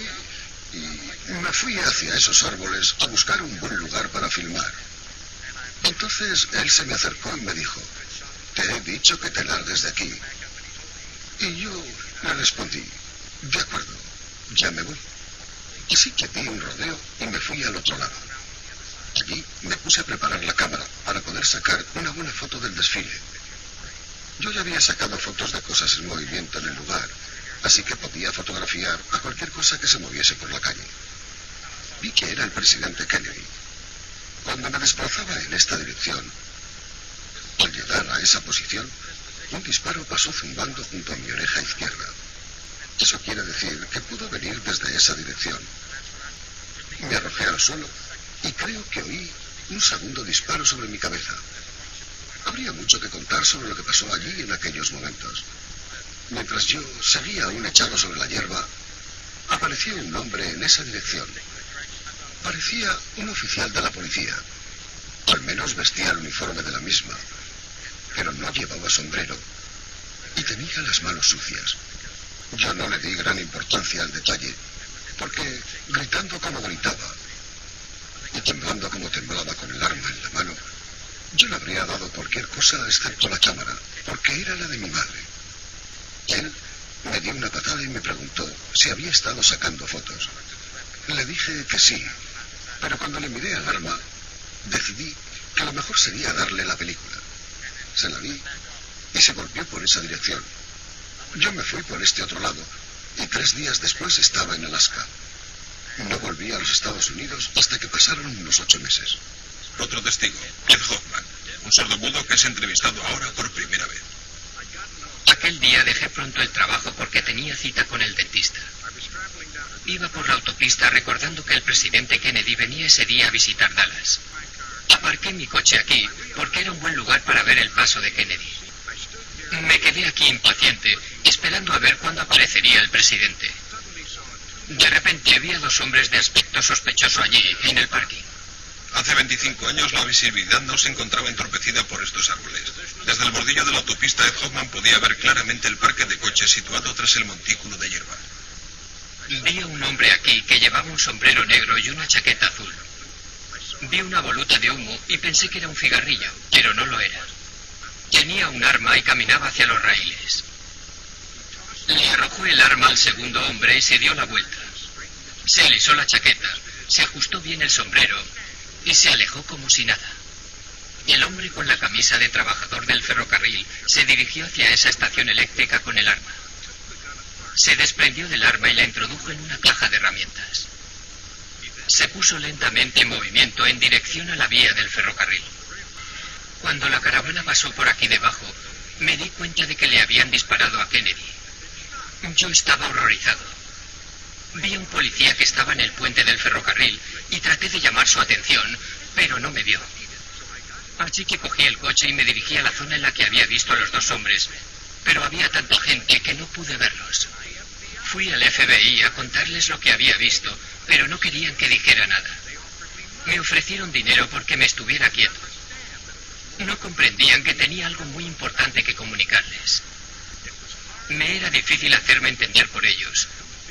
Speaker 17: y me fui hacia esos árboles a buscar un buen lugar para filmar. Entonces él se me acercó y me dijo, te he dicho que te largues de aquí. Y yo le respondí, de acuerdo, ya me voy. Así que di un rodeo y me fui al otro lado. Allí me puse a preparar la cámara para poder sacar una buena foto del desfile. Yo ya había sacado fotos de cosas en movimiento en el lugar, así que podía fotografiar a cualquier cosa que se moviese por la calle. Vi que era el presidente Kennedy. Cuando me desplazaba en esta dirección, al llegar a esa posición, un disparo pasó zumbando junto a mi oreja izquierda. Eso quiere decir que pudo venir desde esa dirección. Me arrojé al suelo y creo que oí un segundo disparo sobre mi cabeza. Habría mucho que contar sobre lo que pasó allí en aquellos momentos. Mientras yo seguía aún echado sobre la hierba, apareció un hombre en esa dirección. Parecía un oficial de la policía. Al menos vestía el uniforme de la misma, pero no llevaba sombrero y tenía las manos sucias. Yo no le di gran importancia al detalle, porque gritando como gritaba, y temblando como temblaba con el arma en la mano, yo le habría dado cualquier cosa excepto la cámara, porque era la de mi madre. Él me dio una patada y me preguntó si había estado sacando fotos. Le dije que sí, pero cuando le miré al arma, decidí que lo mejor sería darle la película. Se la di y se volvió por esa dirección. Yo me fui por este otro lado y tres días después estaba en Alaska. No volví a los Estados Unidos hasta que pasaron unos ocho meses.
Speaker 16: Otro testigo, Ed Hoffman, un sordomudo que es entrevistado ahora por primera vez.
Speaker 18: Aquel día dejé pronto el trabajo porque tenía cita con el dentista. Iba por la autopista recordando que el presidente Kennedy venía ese día a visitar Dallas. Aparqué mi coche aquí porque era un buen lugar para ver el paso de Kennedy. Me quedé aquí impaciente, esperando a ver cuándo aparecería el presidente. De repente vi a dos hombres de aspecto sospechoso allí, en el parking.
Speaker 16: Hace veinticinco años la visibilidad no se encontraba entorpecida por estos árboles. Desde el bordillo de la autopista, Ed Hoffman podía ver claramente el parque de coches situado tras el montículo de hierba.
Speaker 18: Vi a un hombre aquí que llevaba un sombrero negro y una chaqueta azul. Vi una voluta de humo y pensé que era un cigarrillo, pero no lo era. Tenía un arma y caminaba hacia los raíles. Le arrojó el arma al segundo hombre y se dio la vuelta. Se alisó la chaqueta, se ajustó bien el sombrero y se alejó como si nada. El hombre con la camisa de trabajador del ferrocarril se dirigió hacia esa estación eléctrica con el arma. Se desprendió del arma y la introdujo en una caja de herramientas. Se puso lentamente en movimiento en dirección a la vía del ferrocarril. Cuando la caravana pasó por aquí debajo, me di cuenta de que le habían disparado a Kennedy. Yo estaba horrorizado. Vi a un policía que estaba en el puente del ferrocarril y traté de llamar su atención, pero no me vio. Así que cogí el coche y me dirigí a la zona en la que había visto a los dos hombres, pero había tanta gente que no pude verlos. Fui al F B I a contarles lo que había visto, pero no querían que dijera nada. Me ofrecieron dinero porque me estuviera quieto. No comprendían que tenía algo muy importante que comunicarles. Me era difícil hacerme entender por ellos.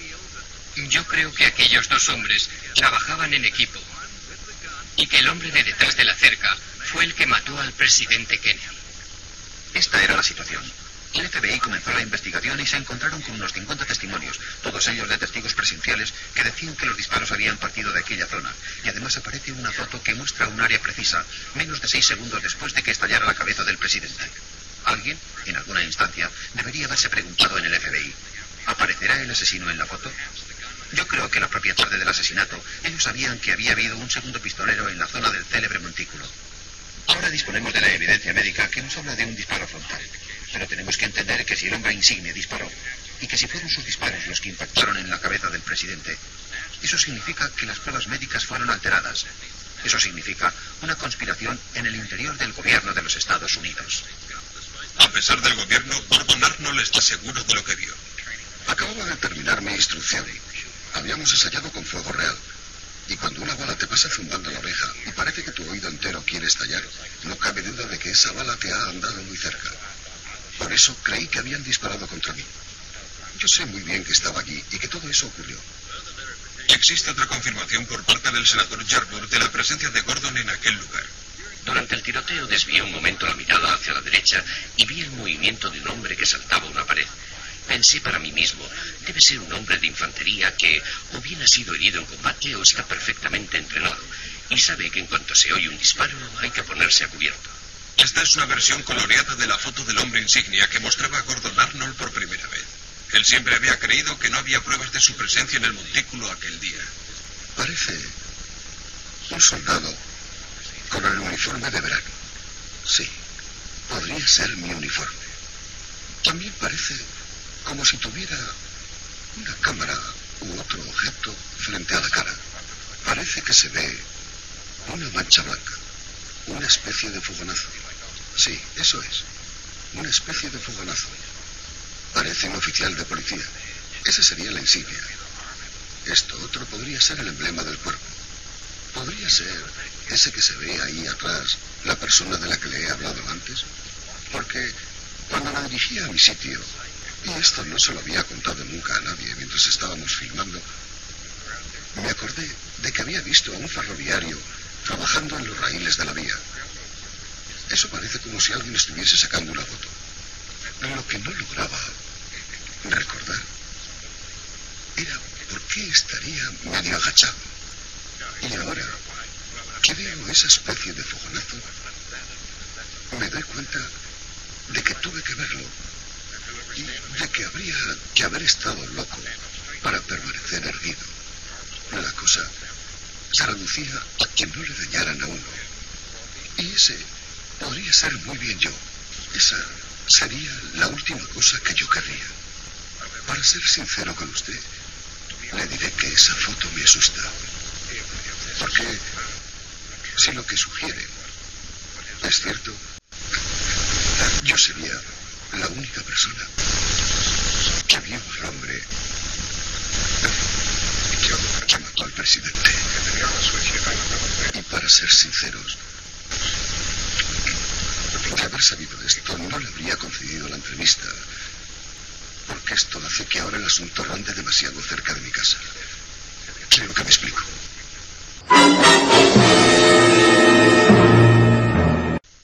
Speaker 18: Yo creo que aquellos dos hombres trabajaban en equipo y que el hombre de detrás de la cerca fue el que mató al presidente Kennedy.
Speaker 19: Esta era la situación. El F B I comenzó la investigación y se encontraron con unos cincuenta testimonios, todos ellos de testigos presenciales que decían que los disparos habían partido de aquella zona. Y además aparece una foto que muestra un área precisa, menos de seis segundos después de que estallara la cabeza del presidente. Alguien, en alguna instancia, debería haberse preguntado en el F B I, ¿aparecerá el asesino en la foto? Yo creo que la propia tarde del asesinato, ellos sabían que había habido un segundo pistolero en la zona del célebre montículo. Ahora disponemos de la evidencia médica que nos habla de un disparo frontal. Pero tenemos que entender que si el hombre insigne disparó, y que si fueron sus disparos los que impactaron en la cabeza del presidente, eso significa que las pruebas médicas fueron alteradas. Eso significa una conspiración en el interior del gobierno de los Estados Unidos.
Speaker 16: A pesar del gobierno, Gordon Arnold está seguro de lo que vio.
Speaker 17: Acababa de terminar mi instrucción. Habíamos ensayado con fuego real. Y cuando una bala te pasa zumbando la oreja y parece que tu oído entero quiere estallar, no cabe duda de que esa bala te ha andado muy cerca. Por eso creí que habían disparado contra mí. Yo sé muy bien que estaba allí y que todo eso ocurrió.
Speaker 16: Existe otra confirmación por parte del senador Yarborough de la presencia de Gordon en aquel lugar.
Speaker 18: Durante el tiroteo desvié un momento la mirada hacia la derecha y vi el movimiento de un hombre que saltaba una pared. Pensé para mí mismo, debe ser un hombre de infantería que o bien ha sido herido en combate o está perfectamente entrenado y sabe que en cuanto se oye un disparo hay que ponerse a cubierto.
Speaker 16: Esta es una versión coloreada de la foto del hombre insignia que mostraba a Gordon Arnold por primera vez. Él siempre había creído que no había pruebas de su presencia en el montículo aquel día.
Speaker 17: Parece un soldado con el uniforme de verano. Sí, podría ser mi uniforme. También parece como si tuviera una cámara u otro objeto frente a la cara. Parece que se ve una mancha blanca, una especie de fogonazo. Sí, eso es, una especie de fogonazo. Parece un oficial de policía. Esa sería la insignia. Esto otro podría ser el emblema del cuerpo. Podría ser ese que se ve ahí atrás, la persona de la que le he hablado antes. Porque cuando me dirigía a mi sitio, y esto no se lo había contado nunca a nadie mientras estábamos filmando, me acordé de que había visto a un ferroviario trabajando en los raíles de la vía. Eso parece como si alguien estuviese sacando una foto. Lo que no lograba recordar era por qué estaría medio agachado. Y ahora que veo esa especie de fogonazo, me doy cuenta de que tuve que verlo y de que habría que haber estado loco para permanecer erguido. La cosa se reducía a que no le dañaran a uno. Y ese podría ser muy bien yo. Esa sería la última cosa que yo querría. Para ser sincero con usted, le diré que esa foto me asusta. Porque si lo que sugiere es cierto, yo sería la única persona que vio al hombre que mató al presidente. Y para ser sinceros, de haber sabido esto, no le habría concedido la entrevista, porque esto hace que ahora el asunto ronde demasiado cerca de mi casa. Creo que me explico.